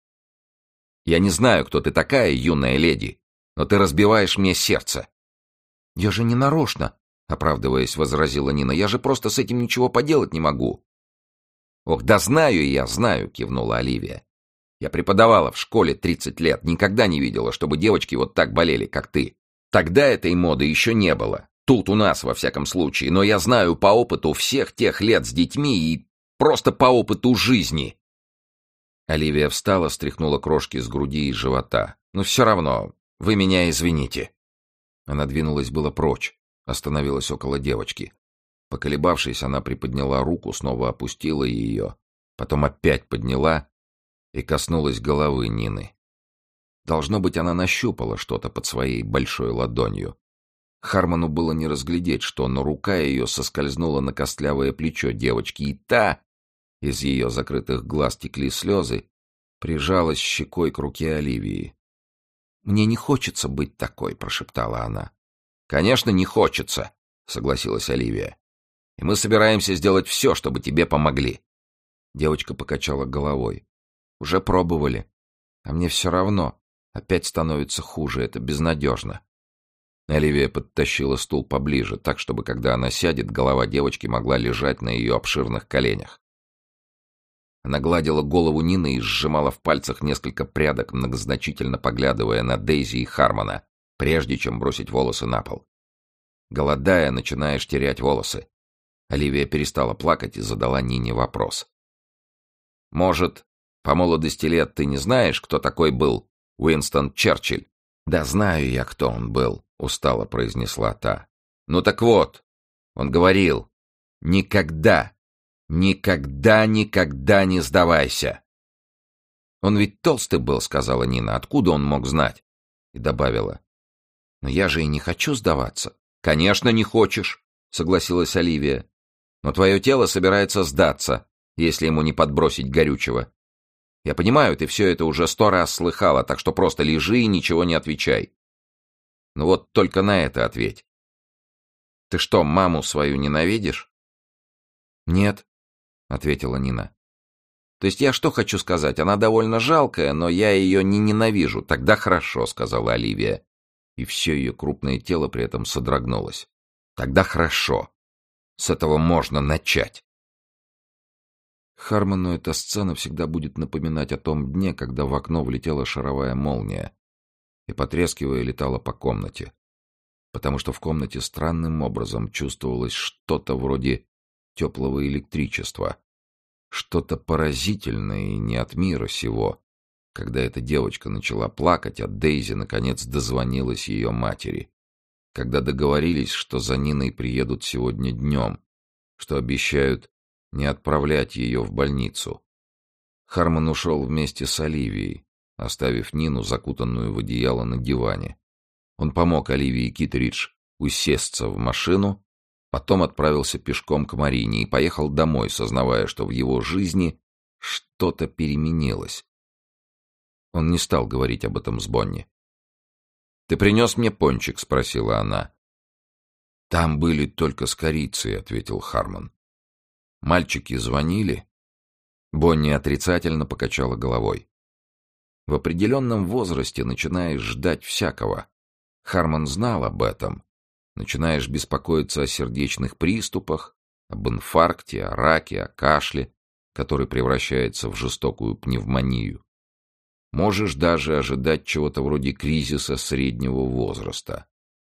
«Я не знаю, кто ты такая, юная леди, но ты разбиваешь мне сердце». «Я же не нарочно», — оправдываясь, возразила Нина. «Я же просто с этим ничего поделать не могу». «Ох, да знаю я, знаю», — кивнула Оливия. «Я преподавала в школе тридцать лет, никогда не видела, чтобы девочки вот так болели, как ты. Тогда этой моды еще не было. Тут у нас, во всяком случае. Но я знаю по опыту всех тех лет с детьми и просто по опыту жизни». Оливия встала, стряхнула крошки с груди и живота. «Ну все равно, вы меня извините». Она двинулась было прочь, остановилась около девочки. Поколебавшись, она приподняла руку, снова опустила ее, потом опять подняла и коснулась головы Нины. Должно быть, она нащупала что-то под своей большой ладонью. Хармону было не разглядеть, что, но рука ее соскользнула на костлявое плечо девочки, и та, из ее закрытых глаз текли слезы, прижалась щекой к руке Оливии. «Мне не хочется быть такой», — прошептала она. «Конечно, не хочется», — согласилась Оливия. «И мы собираемся сделать все, чтобы тебе помогли». Девочка покачала головой. «Уже пробовали. А мне все равно. Опять становится хуже, это безнадежно». Оливия подтащила стул поближе, так, чтобы, когда она сядет, голова девочки могла лежать на ее обширных коленях. Она гладила голову Нины и сжимала в пальцах несколько прядок, многозначительно поглядывая на Дейзи и Хармона, прежде чем бросить волосы на пол. Голодая, начинаешь терять волосы. Оливия перестала плакать и задала Нине вопрос. «Может, по молодости лет ты не знаешь, кто такой был Уинстон Черчилль?» «Да знаю я, кто он был», — устало произнесла та. «Ну так вот, он говорил, никогда, никогда, никогда не сдавайся». «Он ведь толстый был», — сказала Нина. «Откуда он мог знать?» И добавила: «Но я же и не хочу сдаваться». «Конечно, не хочешь», — согласилась Оливия. «Но твое тело собирается сдаться, если ему не подбросить горючего». Я понимаю, ты все это уже сто раз слыхала, так что просто лежи и ничего не отвечай. Ну вот только на это ответь. Ты что, маму свою ненавидишь?» «Нет», — ответила Нина. «То есть я что хочу сказать? Она довольно жалкая, но я ее не ненавижу. Тогда хорошо», — сказала Оливия. И все ее крупное тело при этом содрогнулось. «Тогда хорошо. С этого можно начать». Хармону эта сцена всегда будет напоминать о том дне, когда в окно влетела шаровая молния и, потрескивая, летала по комнате. Потому что в комнате странным образом чувствовалось что-то вроде теплого электричества, что-то поразительное и не от мира сего. Когда эта девочка начала плакать, а Дейзи наконец дозвонилась ее матери. Когда договорились, что за Ниной приедут сегодня днем, что обещают не отправлять ее в больницу. Хармон ушел вместе с Оливией, оставив Нину закутанную в одеяло на диване. Он помог Оливии Китридж усесться в машину, потом отправился пешком к Марине и поехал домой, сознавая, что в его жизни что-то переменилось. Он не стал говорить об этом с Бонни. «Ты принес мне пончик?» — спросила она. «Там были только с корицей», — ответил Хармон. «Мальчики звонили?» Бонни отрицательно покачала головой. В определенном возрасте начинаешь ждать всякого. Хармон знал об этом. Начинаешь беспокоиться о сердечных приступах, об инфаркте, о раке, о кашле, который превращается в жестокую пневмонию. Можешь даже ожидать чего-то вроде кризиса среднего возраста.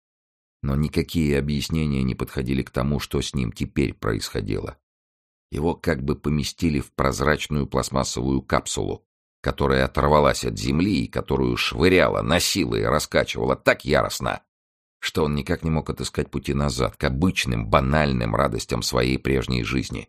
Но никакие объяснения не подходили к тому, что с ним теперь происходило. Его как бы поместили в прозрачную пластмассовую капсулу, которая оторвалась от земли и которую швыряла, носила и раскачивала так яростно, что он никак не мог отыскать пути назад к обычным, банальным радостям своей прежней жизни.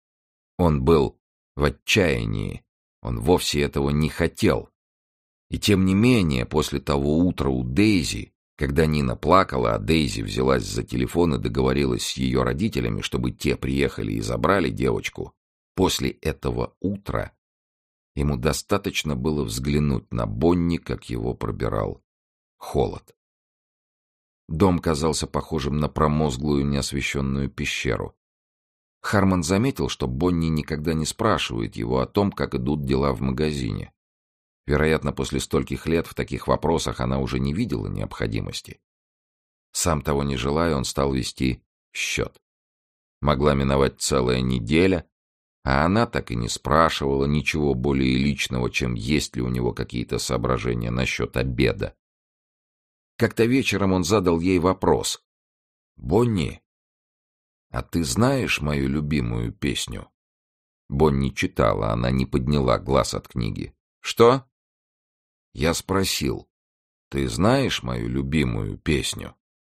Он был в отчаянии, он вовсе этого не хотел. И тем не менее, после того утра у Дейзи, когда Нина плакала, а Дейзи взялась за телефон и договорилась с ее родителями, чтобы те приехали и забрали девочку, после этого утра ему достаточно было взглянуть на Бонни, как его пробирал холод. Дом казался похожим на промозглую неосвещенную пещеру. Хармон заметил, что Бонни никогда не спрашивает его о том, как идут дела в магазине. Вероятно, после стольких лет в таких вопросах она уже не видела необходимости. Сам того не желая, он стал вести счет. Могла миновать целая неделя, а она так и не спрашивала ничего более личного, чем есть ли у него какие-то соображения насчет обеда. Как-то вечером он задал ей вопрос. «Бонни, а ты знаешь мою любимую песню?» Бонни читала, она не подняла глаз от книги. «Что?» Я спросил, «Ты знаешь мою любимую песню?»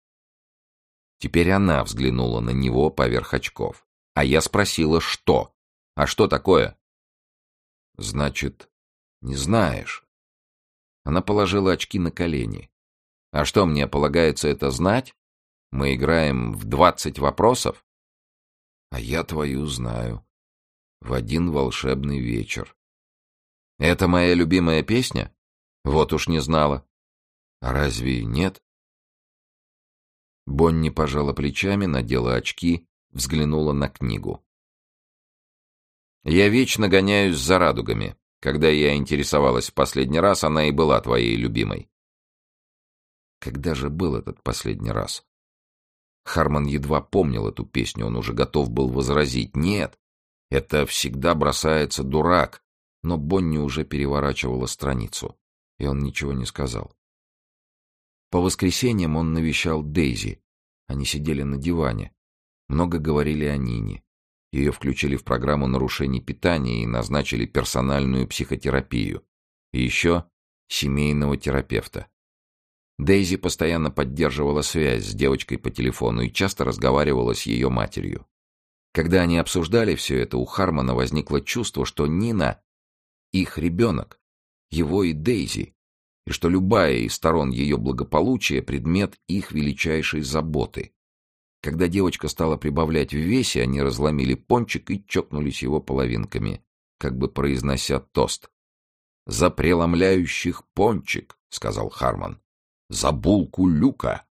Теперь она взглянула на него поверх очков. А я спросила, что? А что такое? Значит, не знаешь. Она положила очки на колени. А что, мне полагается это знать? Мы играем в двадцать вопросов? А я твою знаю. В один волшебный вечер. Это моя любимая песня? Вот уж не знала. А разве нет? Бонни пожала плечами, надела очки, взглянула на книгу. Я вечно гоняюсь за радугами. Когда я интересовалась в последний раз, она и была твоей любимой. Когда же был этот последний раз? Хармон едва помнил эту песню, он уже готов был возразить. Нет, это всегда бросается дурак. Но Бонни уже переворачивала страницу, и он ничего не сказал. По воскресеньям он навещал Дейзи. Они сидели на диване. Много говорили о Нине. Ее включили в программу нарушений питания и назначили персональную психотерапию. И еще семейного терапевта. Дейзи постоянно поддерживала связь с девочкой по телефону и часто разговаривала с ее матерью. Когда они обсуждали все это, у Хармона возникло чувство, что Нина — их ребенок, его и Дейзи, и что любая из сторон ее благополучия — предмет их величайшей заботы. Когда девочка стала прибавлять в весе, они разломили пончик и чокнулись его половинками, как бы произнося тост. «За преломляющих пончик», — сказал Харман. «За булку люка».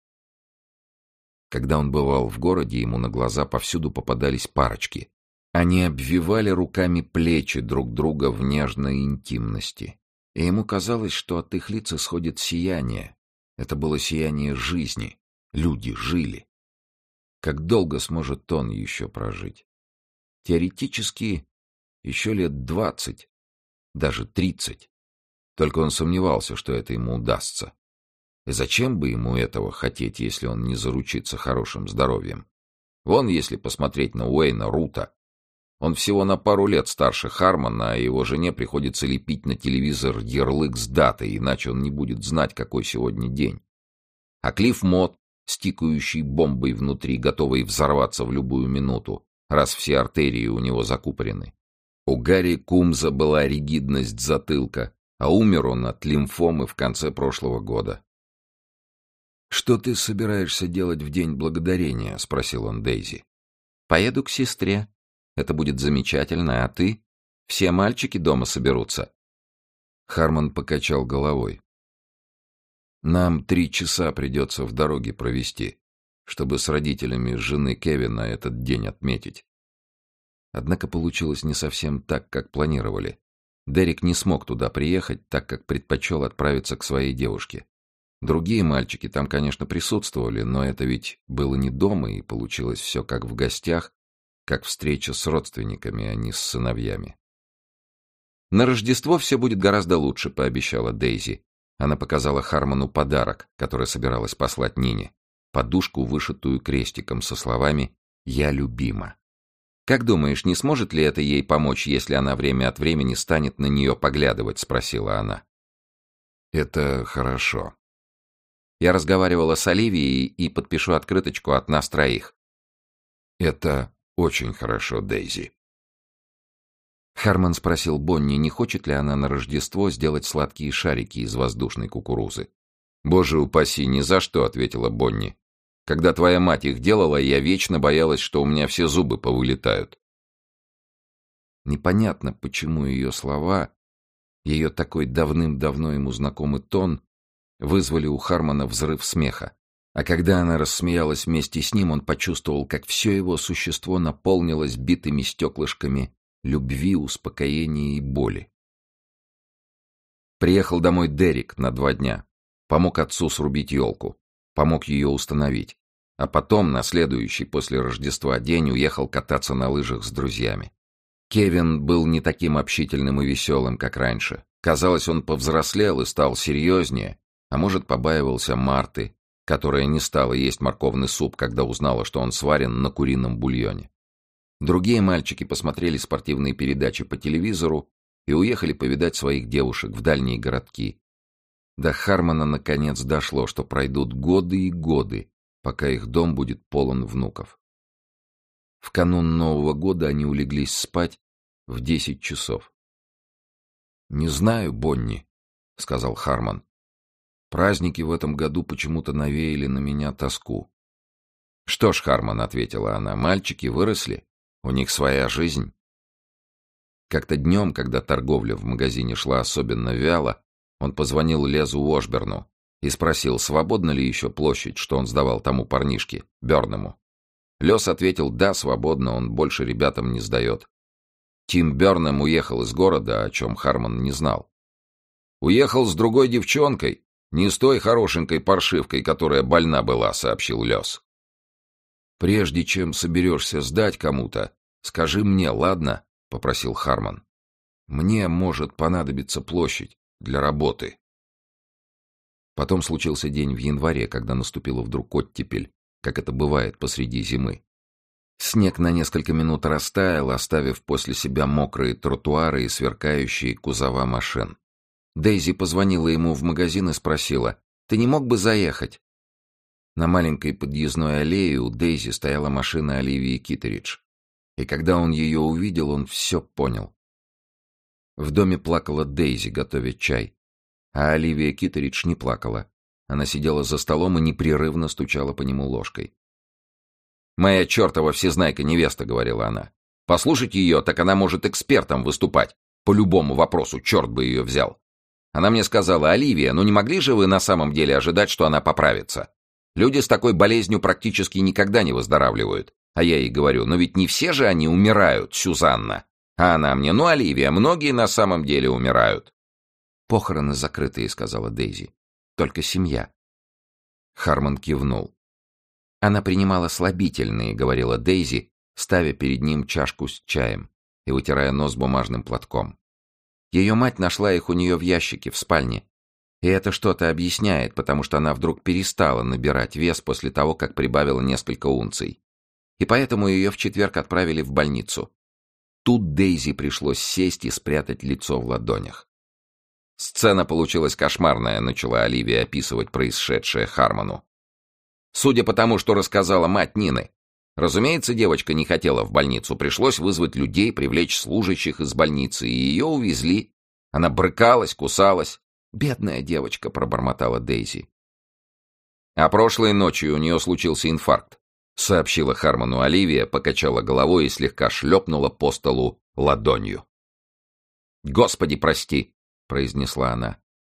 Когда он бывал в городе, ему на глаза повсюду попадались парочки. Они обвивали руками плечи друг друга в нежной интимности. И ему казалось, что от их лиц исходит сияние. Это было сияние жизни. Люди жили. Как долго сможет он еще прожить? Теоретически, еще лет двадцать, даже тридцать. Только он сомневался, что это ему удастся. И зачем бы ему этого хотеть, если он не заручится хорошим здоровьем? Вон, если посмотреть на Уэйна Рута. Он всего на пару лет старше Хармана, а его жене приходится лепить на телевизор ярлык с датой, иначе он не будет знать, какой сегодня день. А Клифф Мот, с тикающей бомбой внутри, готовый взорваться в любую минуту, раз все артерии у него закупорены. У Гарри Кумза была ригидность затылка, а умер он от лимфомы в конце прошлого года. «Что ты собираешься делать в День Благодарения?» — спросил он Дейзи. «Поеду к сестре. Это будет замечательно, а ты? Все мальчики дома соберутся». Харман покачал головой. «Нам три часа придется в дороге провести, чтобы с родителями жены Кевина этот день отметить». Однако получилось не совсем так, как планировали. Дерек не смог туда приехать, так как предпочел отправиться к своей девушке. Другие мальчики там, конечно, присутствовали, но это ведь было не дома, и получилось все как в гостях, как встреча с родственниками, а не с сыновьями. «На Рождество все будет гораздо лучше», — пообещала Дейзи. Она показала Харману подарок, который собиралась послать Нине. Подушку, вышитую крестиком со словами «Я любима». «Как думаешь, не сможет ли это ей помочь, если она время от времени станет на нее поглядывать?» — спросила она. «Это хорошо». «Я разговаривала с Оливией и подпишу открыточку от нас троих». «Это очень хорошо, Дейзи». Харман спросил Бонни, не хочет ли она на Рождество сделать сладкие шарики из воздушной кукурузы. «Боже упаси, ни за что», — ответила Бонни. «Когда твоя мать их делала, я вечно боялась, что у меня все зубы повылетают». Непонятно, почему ее слова, ее такой давным-давно ему знакомый тон, вызвали у Хармана взрыв смеха. А когда она рассмеялась вместе с ним, он почувствовал, как все его существо наполнилось битыми стеклышками любви, успокоения и боли. Приехал домой Дерек на два дня. Помог отцу срубить елку. Помог ее установить. А потом, на следующий после Рождества день, уехал кататься на лыжах с друзьями. Кевин был не таким общительным и веселым, как раньше. Казалось, он повзрослел и стал серьезнее, а может, побаивался Марты, которая не стала есть морковный суп, когда узнала, что он сварен на курином бульоне. Другие мальчики посмотрели спортивные передачи по телевизору и уехали повидать своих девушек в дальние городки. До Хармана наконец дошло, что пройдут годы и годы, пока их дом будет полон внуков. В канун Нового года они улеглись спать в десять часов. «Не знаю, Бонни», — сказал Харман. «Праздники в этом году почему-то навеяли на меня тоску». «Что ж, Харман», — ответила она, — «мальчики выросли, у них своя жизнь». Как-то днем, когда торговля в магазине шла особенно вяло, он позвонил Лезу Уошберну и спросил, свободна ли еще площадь, что он сдавал тому парнишке, Бёрнему. Лез ответил, да, свободно, он больше ребятам не сдает. Тим Бёрнем уехал из города, о чем Харман не знал. «Уехал с другой девчонкой, не с той хорошенькой паршивкой, которая больна была», — сообщил Лез. «Прежде чем соберешься сдать кому-то, скажи мне, ладно?» — попросил Харман. «Мне может понадобиться площадь для работы». Потом случился день в январе, когда наступила вдруг оттепель, как это бывает посреди зимы. Снег на несколько минут растаял, оставив после себя мокрые тротуары и сверкающие кузова машин. Дейзи позвонила ему в магазин и спросила, «Ты не мог бы заехать?» На маленькой подъездной аллее у Дейзи стояла машина Оливии Китеридж. И когда он ее увидел, он все понял. В доме плакала Дейзи, готовя чай. А Оливия Китеридж не плакала. Она сидела за столом и непрерывно стучала по нему ложкой. «Моя чертова всезнайка невеста», — говорила она. «Послушайте ее, так она может экспертом выступать. По любому вопросу, черт бы ее взял. Она мне сказала: «Оливия, ну не могли же вы на самом деле ожидать, что она поправится? Люди с такой болезнью практически никогда не выздоравливают». А я ей говорю: «Но ведь не все же они умирают, Сюзанна». А она мне: «Ну, Оливия, многие на самом деле умирают». «Похороны закрытые», — сказала Дейзи. «Только семья». Хармон кивнул. «Она принимала слабительные», — говорила Дейзи, ставя перед ним чашку с чаем и вытирая нос бумажным платком. Ее мать нашла их у нее в ящике в спальне. И это что-то объясняет, потому что она вдруг перестала набирать вес после того, как прибавила несколько унций. И поэтому ее в четверг отправили в больницу. Тут Дейзи пришлось сесть и спрятать лицо в ладонях. «Сцена получилась кошмарная», — начала Оливия описывать происшедшее Хармону. «Судя по тому, что рассказала мать Нины. Разумеется, девочка не хотела в больницу. Пришлось вызвать людей, привлечь служащих из больницы, и ее увезли. Она брыкалась, кусалась. «Бедная девочка», — пробормотала Дейзи. «А прошлой ночью у нее случился инфаркт», — сообщила Хармону Оливия, покачала головой и слегка шлепнула по столу ладонью. «Господи, прости», — произнесла она.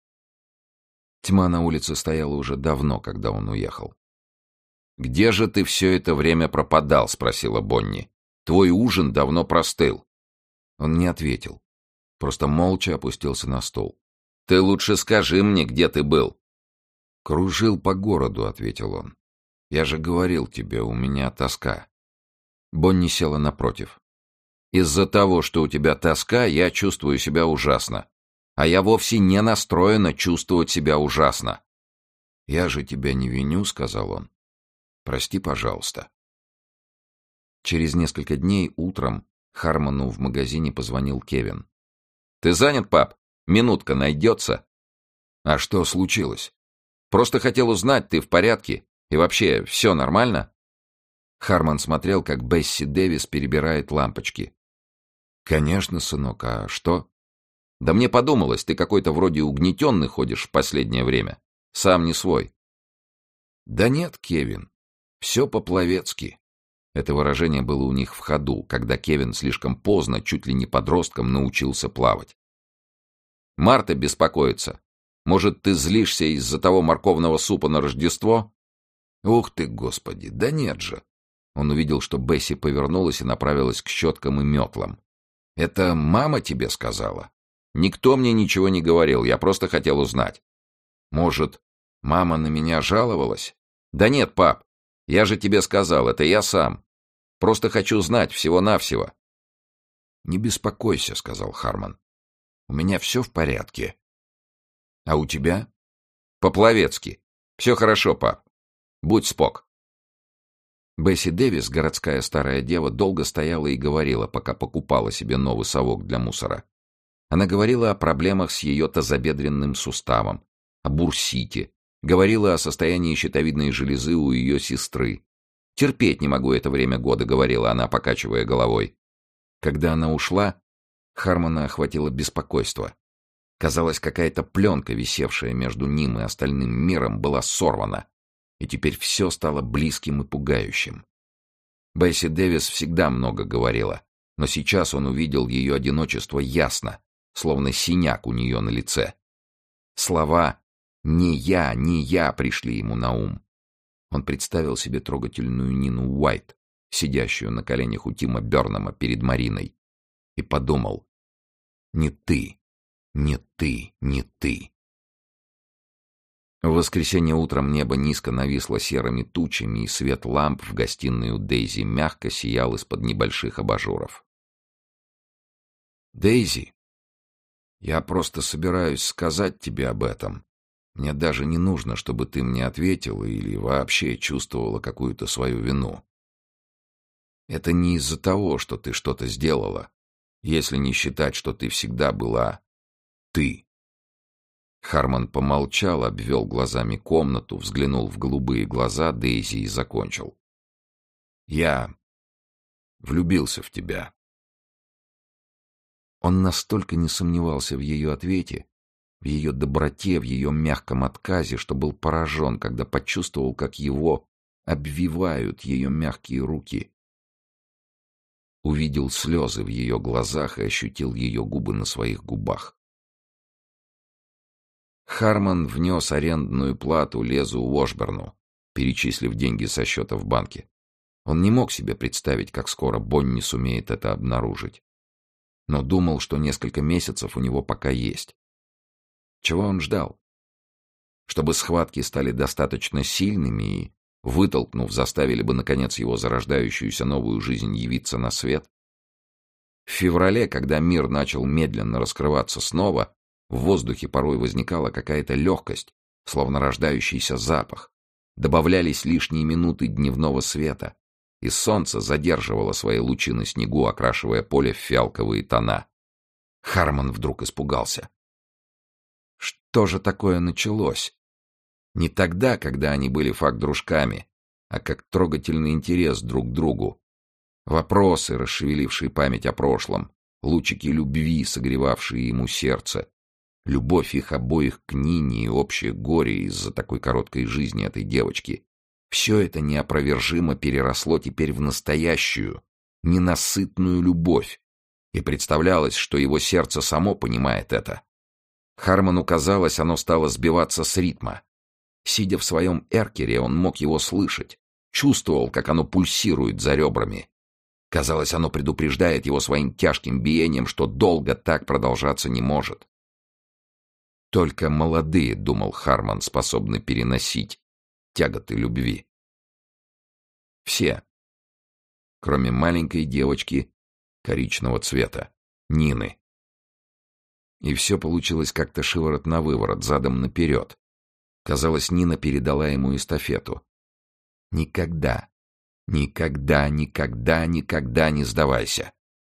Тьма на улице стояла уже давно, когда он уехал. «Где же ты все это время пропадал?» — спросила Бонни. «Твой ужин давно простыл». Он не ответил, просто молча опустился на стул. «Ты лучше скажи мне, где ты был». «Кружил по городу», — ответил он. «Я же говорил тебе, у меня тоска». Бонни села напротив. «Из-за того, что у тебя тоска, я чувствую себя ужасно. А я вовсе не настроена чувствовать себя ужасно». «Я же тебя не виню», — сказал он. «Прости, пожалуйста». Через несколько дней утром Хармону в магазине позвонил Кевин. «Ты занят, пап? Минутка найдется?» «А что случилось?» «Просто хотел узнать, ты в порядке? И вообще, все нормально?» Хармон смотрел, как Бесси Дэвис перебирает лампочки. «Конечно, сынок, а что?» «Да мне подумалось, ты какой-то вроде угнетенный ходишь в последнее время. Сам не свой». «Да нет, Кевин, все по-пловецки». Это выражение было у них в ходу, когда Кевин слишком поздно, чуть ли не подростком, научился плавать. «Марта беспокоится. Может, ты злишься из-за того морковного супа на Рождество?» «Ух ты, Господи, да нет же!» Он увидел, что Бесси повернулась и направилась к щеткам и метлам. «Это мама тебе сказала?» «Никто мне ничего не говорил, я просто хотел узнать». «Может, мама на меня жаловалась?» «Да нет, пап, я же тебе сказал, это я сам. Просто хочу знать всего-навсего». «Не беспокойся», — сказал Хармон. «У меня все в порядке». «А у тебя?» «По-пловецки. Все хорошо, пап. Будь спок». Бесси Дэвис, городская старая дева, долго стояла и говорила, пока покупала себе новый совок для мусора. Она говорила о проблемах с ее тазобедренным суставом, о бурсите, говорила о состоянии щитовидной железы у ее сестры. «Терпеть не могу это время года», — говорила она, покачивая головой. Когда она ушла, Хармона охватило беспокойство. Казалось, какая-то пленка, висевшая между ним и остальным миром, была сорвана, и теперь все стало близким и пугающим. Бесси Дэвис всегда много говорила, но сейчас он увидел ее одиночество ясно, словно синяк у нее на лице. Слова «не я, не я» пришли ему на ум. Он представил себе трогательную Нину Уайт, сидящую на коленях у Тима Бёрнама перед Мариной, и подумал: «Не ты, не ты, не ты». В воскресенье утром небо низко нависло серыми тучами, и свет ламп в гостиной у Дейзи мягко сиял из-под небольших абажуров. «Дейзи, я просто собираюсь сказать тебе об этом. Мне даже не нужно, чтобы ты мне ответила или вообще чувствовала какую-то свою вину. Это не из-за того, что ты что-то сделала, если не считать, что ты всегда была ты». Хармон помолчал, обвел глазами комнату, взглянул в голубые глаза Дейзи и закончил. «Я влюбился в тебя». Он настолько не сомневался в ее ответе, в ее доброте, в ее мягком отказе, что был поражен, когда почувствовал, как его обвивают ее мягкие руки. увидел слезы в ее глазах и ощутил ее губы на своих губах. Харман внес арендную плату Лезу Уошберну, перечислив деньги со счета в банке. Он не мог себе представить, как скоро Бонни сумеет это обнаружить. Но думал, что несколько месяцев у него пока есть. Чего он ждал? Чтобы схватки стали достаточно сильными и, вытолкнув, заставили бы, наконец, его зарождающуюся новую жизнь явиться на свет? В феврале, когда мир начал медленно раскрываться снова, в воздухе порой возникала какая-то легкость, словно рождающийся запах. Добавлялись лишние минуты дневного света, и солнце задерживало свои лучи на снегу, окрашивая поле в фиалковые тона. Харман вдруг испугался. Что же такое началось? Не тогда, когда они были фак-дружками, а как трогательный интерес друг к другу. Вопросы, расшевелившие память о прошлом, лучики любви, согревавшие ему сердце, любовь их обоих к Нине и общее горе из-за такой короткой жизни этой девочки. Все это неопровержимо переросло теперь в настоящую, ненасытную любовь, и представлялось, что его сердце само понимает это. Харману казалось, оно стало сбиваться с ритма. Сидя в своем эркере, он мог его слышать, чувствовал, как оно пульсирует за ребрами. Казалось, оно предупреждает его своим тяжким биением, что долго так продолжаться не может. Только молодые, думал Харман, способны переносить тяготы любви. Все, кроме маленькой девочки коричневого цвета, Нины. И все получилось как-то шиворот на выворот, задом наперед. Казалось, Нина передала ему эстафету. Никогда, никогда, никогда, никогда не сдавайся.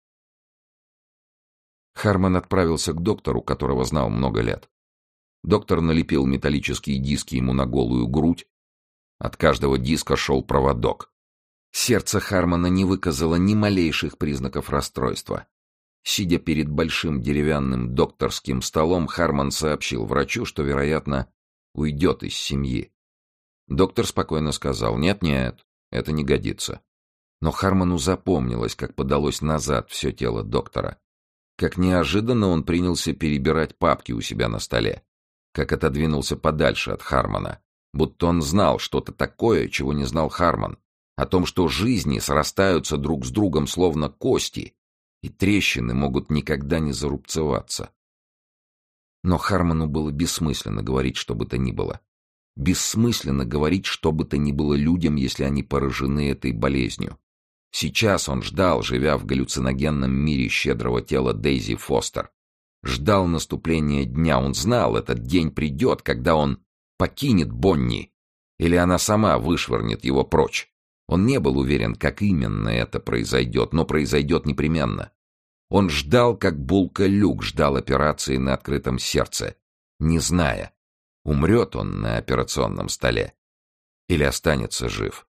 Харман отправился к доктору, которого знал много лет. Доктор налепил металлические диски ему на голую грудь. От каждого диска шел проводок. Сердце Хармана не выказало ни малейших признаков расстройства. Сидя перед большим деревянным докторским столом, Харман сообщил врачу, что, вероятно, уйдет из семьи. Доктор спокойно сказал: «Нет-нет, это не годится». Но Харману запомнилось, как подалось назад все тело доктора. Как неожиданно он принялся перебирать папки у себя на столе. Как отодвинулся подальше от Хармана. Будто он знал что-то такое, чего не знал Харман. О том, что жизни срастаются друг с другом словно кости, и трещины могут никогда не зарубцеваться. Но Харману было бессмысленно говорить что бы то ни было. Бессмысленно говорить что бы то ни было людям, если они поражены этой болезнью. Сейчас он ждал, живя в галлюциногенном мире щедрого тела Дейзи Фостер. Ждал наступления дня. Он знал, этот день придет, когда он покинет Бонни, или она сама вышвырнет его прочь. Он не был уверен, как именно это произойдет, но произойдет непременно. Он ждал, как Булка Люк ждал операции на открытом сердце, не зная, умрет он на операционном столе или останется жив.